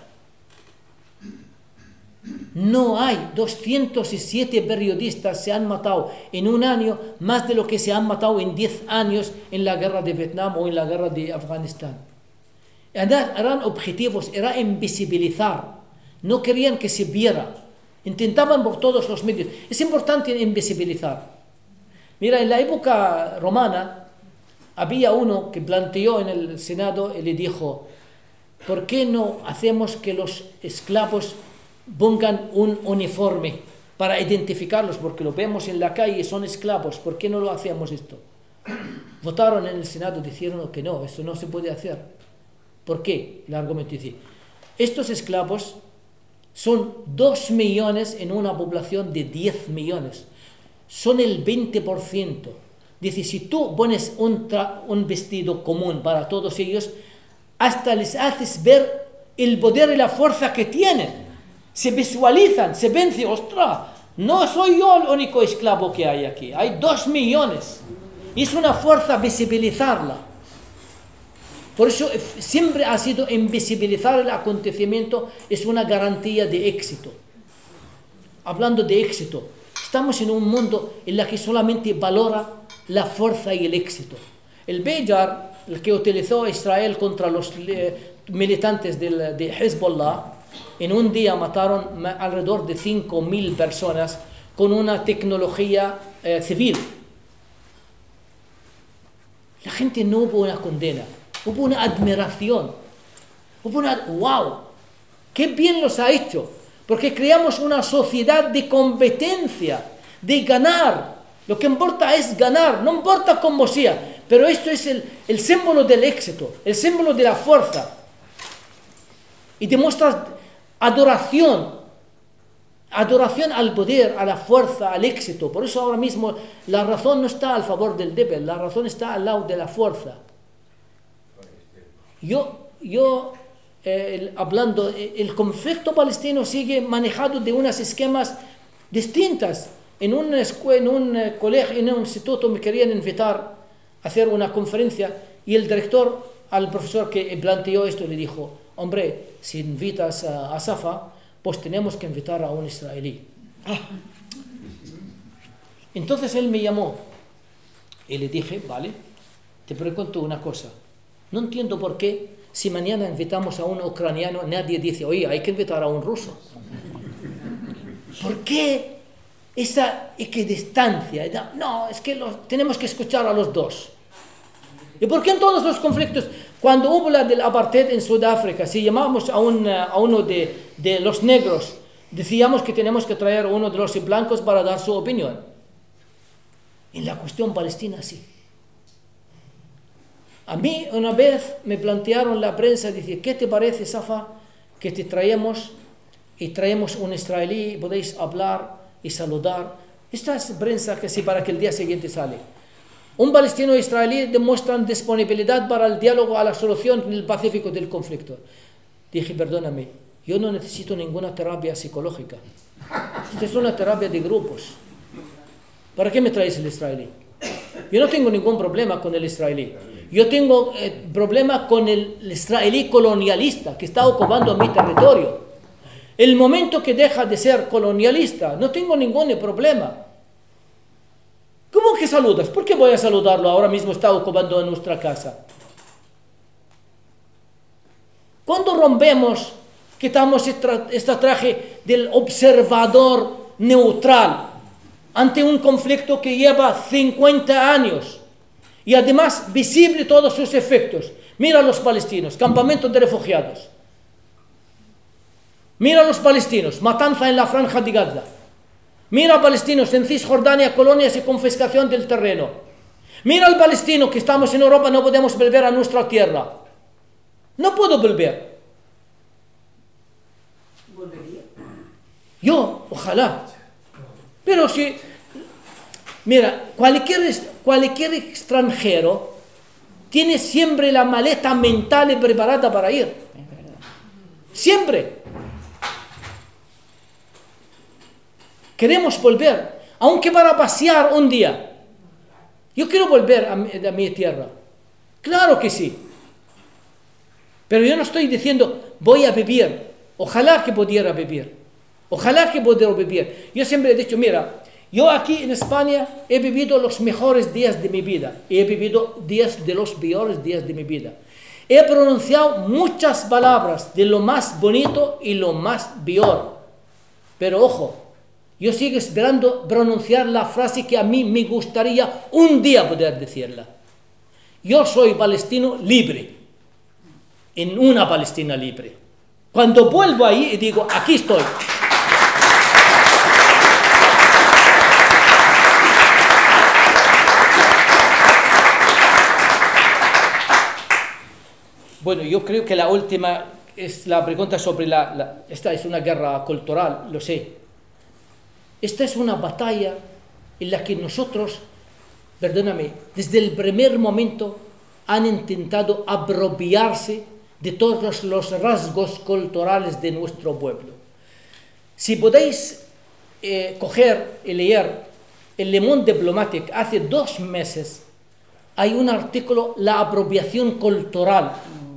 No hay doscientos siete periodistas se han matado en un año más de lo que se han matado en diez años en la guerra de Vietnam o en la guerra de Afganistán. Eran objetivos, era invisibilizar. No querían que se viera. Intentaban por todos los medios. Es importante invisibilizar. Mira, en la época romana había uno que planteó en el Senado y le dijo: ¿por qué no hacemos que los esclavos pongan un uniforme para identificarlos? Porque lo vemos en la calle y son esclavos. ¿Por qué no lo hacemos esto? Votaron en el Senado, dijeron que no, esto no se puede hacer. ¿Por qué? El argumento dice: estos esclavos son dos millones en una población de diez millones. Son el veinte por ciento. Dice, si tú pones un, un vestido común para todos ellos, hasta les haces ver el poder y la fuerza que tienen. Se visualizan, se ven, dicen, ostras, no soy yo el único esclavo que hay aquí, hay dos millones. Y es una fuerza visibilizarla. Por eso siempre ha sido invisibilizar el acontecimiento, es una garantía de éxito. Hablando de éxito, estamos en un mundo en el que solamente valora la fuerza y el éxito. El Bejar, el que utilizó Israel contra los eh, militantes del, de Hezbollah, en un día mataron alrededor de cinco mil personas con una tecnología eh, civil. La gente no hubo una condena, hubo una admiración, hubo una ¡wow! ¡Qué bien los ha hecho! Porque creamos una sociedad de competencia, de ganar. Lo que importa es ganar, no importa cómo sea. Pero esto es el, el símbolo del éxito, el símbolo de la fuerza. Y demuestras adoración, adoración al poder, a la fuerza, al éxito. Por eso ahora mismo la razón no está al favor del débil, la razón está al lado de la fuerza. Yo, yo eh, el, hablando, el conflicto palestino sigue manejado de unos esquemas distintos. En un, en un eh, colegio, en un instituto me querían invitar a hacer una conferencia y el director al profesor que planteó esto le dijo: hombre, si invitas a, a Safa, pues tenemos que invitar a un israelí. Entonces él me llamó y le dije: vale, te pregunto una cosa. No entiendo por qué si mañana invitamos a un ucraniano, nadie dice: oye, hay que invitar a un ruso. ¿Por qué esa equidistancia? No, es que los, tenemos que escuchar a los dos. ¿Y por qué en todos los conflictos, cuando hubo la del apartheid en Sudáfrica, si llamamos a, un, a uno de, de los negros, decíamos que tenemos que traer a uno de los blancos para dar su opinión? En la cuestión palestina sí. A mí una vez me plantearon la prensa, dice: ¿qué te parece, Safa, que te traemos y traemos un israelí y podéis hablar y saludar? Esta es prensa que sí, para que el día siguiente sale. Un palestino e israelí demuestran disponibilidad para el diálogo a la solución en el Pacífico del conflicto. Dije: perdóname, yo no necesito ninguna terapia psicológica. Esta es una terapia de grupos. ¿Para qué me traes el israelí? Yo no tengo ningún problema con el israelí. Yo tengo eh, problema con el israelí colonialista que está ocupando mi territorio. El momento que deja de ser colonialista, no tengo ningún problema. ¿Cómo que saludas? ¿Por qué voy a saludarlo? Ahora mismo está ocupando en nuestra casa. Cuando rompemos, quitamos este traje del observador neutral ante un conflicto que lleva cincuenta años y además visible todos sus efectos. Mira a los palestinos, campamentos de refugiados. Mira a los palestinos, matanza en la franja de Gaza. Mira a palestinos en Cisjordania, colonias y confiscación del terreno. Mira al palestino que estamos en Europa, no podemos volver a nuestra tierra. No puedo volver. ¿Volvería? Yo, ojalá. Pero si, mira, cualquier, cualquier extranjero tiene siempre la maleta mental preparada para ir. Siempre. Queremos volver, aunque para pasear un día. Yo quiero volver a mi, a mi tierra. Claro que sí. Pero yo no estoy diciendo, voy a vivir. Ojalá que pudiera vivir. Ojalá que pudiera vivir. Yo siempre he dicho, mira, yo aquí en España he vivido los mejores días de mi vida. Y he vivido días de los peores días de mi vida. He pronunciado muchas palabras de lo más bonito y lo más peor. Pero ojo, yo sigo esperando pronunciar la frase que a mí me gustaría un día poder decirla. Yo soy palestino libre. En una Palestina libre. Cuando vuelvo ahí y digo, aquí estoy. Bueno, yo creo que la última es la pregunta sobre la, la... Esta es una guerra cultural, lo sé. Esta es una batalla en la que nosotros, perdóname, desde el primer momento han intentado apropiarse de todos los rasgos culturales de nuestro pueblo. Si podéis eh, coger y leer el Le Monde Diplomatique hace dos meses, hay un artículo, la apropiación cultural.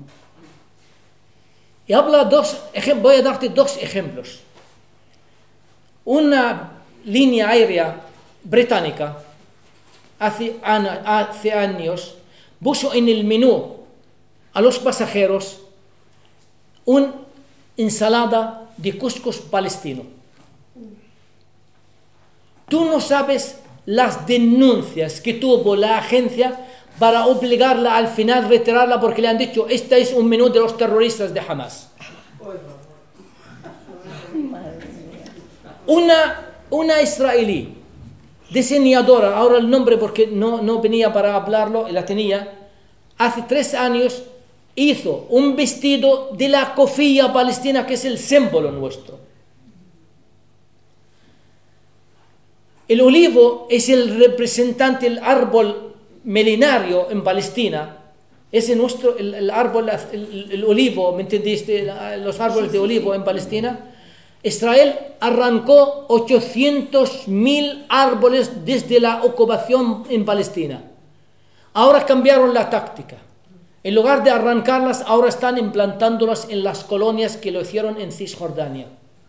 Y habla dos, voy a darte dos ejemplos. Una línea aérea británica hace, hace años puso en el menú a los pasajeros una ensalada de cuscús palestino. Tú no sabes las denuncias que tuvo la agencia para obligarla al final a retirarla porque le han dicho, este es un menú de los terroristas de Hamas. Una, una israelí, diseñadora, ahora el nombre porque no, no venía para hablarlo, la tenía, hace tres años hizo un vestido de la cofia palestina que es el símbolo nuestro. El olivo es el representante del árbol milenario en Palestina. Ese nuestro, el, el árbol, el, el olivo, ¿me entendiste? Los árboles de olivo en Palestina. Israel arrancó ochocientos mil árboles desde la ocupación en Palestina. Ahora cambiaron la táctica. En lugar de arrancarlas, ahora están implantándolas en las colonias que lo hicieron en Cisjordania.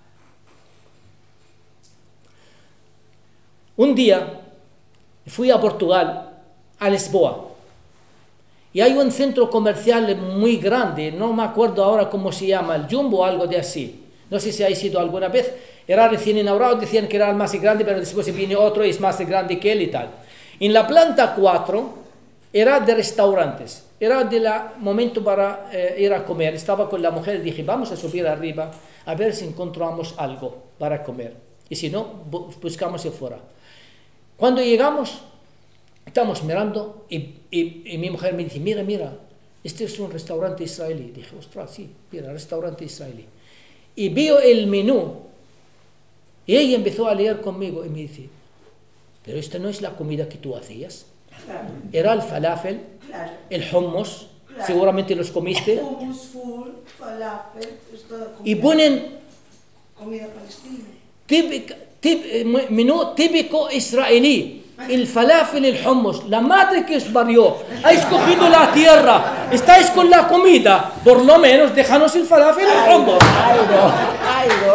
Un día fui a Portugal, a Lisboa, y hay un centro comercial muy grande, no me acuerdo ahora cómo se llama, el Jumbo o algo de así. No sé si habéis ido alguna vez, era recién inaugurado, decían que era el más grande, pero después viene otro y es más grande que él y tal. En la planta cuatro era de restaurantes, era del momento para eh, ir a comer. Estaba con la mujer y dije, vamos a subir arriba a ver si encontramos algo para comer. Y si no, bu buscamos afuera. Cuando llegamos, estamos mirando y, y, y mi mujer me dice, mira, mira, este es un restaurante israelí. Dije, ostras, sí, mira, restaurante israelí. Y veo el menú y ella empezó a leer conmigo y me dice, pero esta no es la comida que tú hacías. Claro. Era el falafel, claro. El hummus, claro. Seguramente los comiste. Hummus full, falafel, es toda comida. Y ponen comida palestina. Típica, típ, menú típico israelí. El falafel, el hummus, la madre que os parió, ha escogido la tierra, estáis con la comida, por lo menos déjanos el falafel y el hummus. Algo, algo.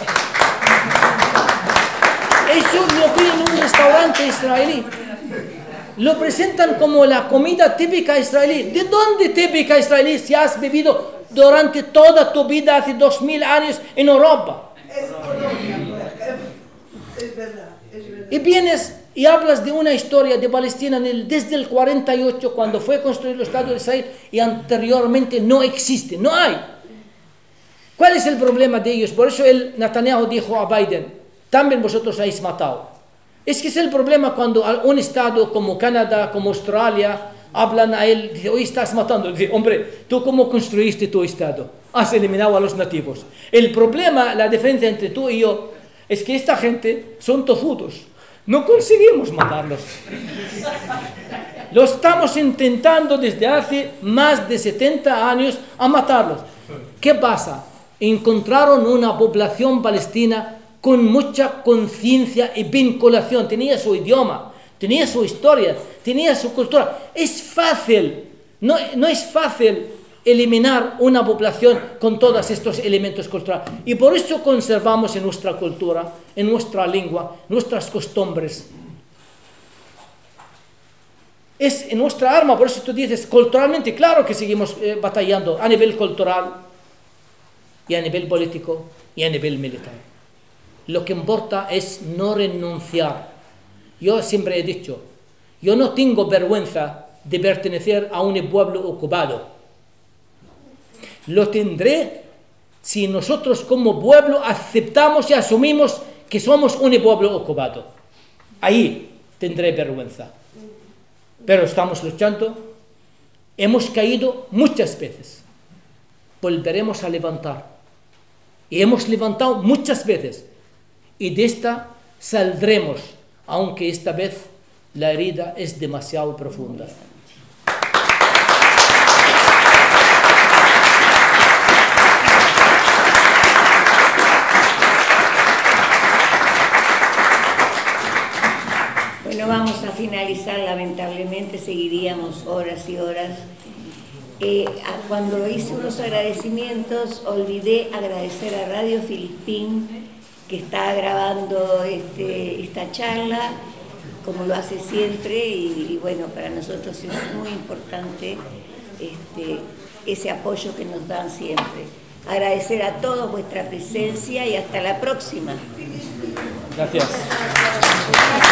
Eso lo piden en un restaurante israelí. Lo presentan como la comida típica israelí. ¿De dónde típica israelí si has vivido durante toda tu vida hace dos mil años en Europa? Es Colombia, es verdad, es verdad. Y vienes y hablas de una historia de Palestina en el, desde el cuarenta y ocho, cuando fue construido el Estado de Israel, y anteriormente no existe, no hay. ¿Cuál es el problema de ellos? Por eso el Netanyahu dijo a Biden, también vosotros habéis matado. Es que es el problema cuando un Estado como Canadá, como Australia, hablan a él, dice, hoy estás matando. Dice, hombre, ¿tú cómo construiste tu Estado? Has eliminado a los nativos. El problema, la diferencia entre tú y yo, es que esta gente son tozudos. No conseguimos matarlos. Lo estamos intentando desde hace más de setenta años a matarlos. ¿Qué pasa? Encontraron una población palestina con mucha conciencia y vinculación. Tenía su idioma, tenía su historia, tenía su cultura. Es fácil, no, no es fácil eliminar una población con todos estos elementos culturales. Y por eso conservamos en nuestra cultura, en nuestra lengua, nuestras costumbres. Es en nuestra arma, por eso tú dices, culturalmente, claro que seguimos eh, batallando a nivel cultural y a nivel político y a nivel militar. Lo que importa es no renunciar. Yo siempre he dicho, yo no tengo vergüenza de pertenecer a un pueblo ocupado. Lo tendré si nosotros como pueblo aceptamos y asumimos que somos un pueblo ocupado. Ahí tendré vergüenza. Pero estamos luchando. Hemos caído muchas veces. Volveremos a levantar. Y hemos levantado muchas veces. Y de esta saldremos, aunque esta vez la herida es demasiado profunda. Bueno, vamos a finalizar, lamentablemente, seguiríamos horas y horas. Eh, cuando hice unos agradecimientos, olvidé agradecer a Radio Filispín, que está grabando este, esta charla, como lo hace siempre, y, y bueno, para nosotros es muy importante este, ese apoyo que nos dan siempre. Agradecer a todos vuestra presencia y hasta la próxima. Gracias.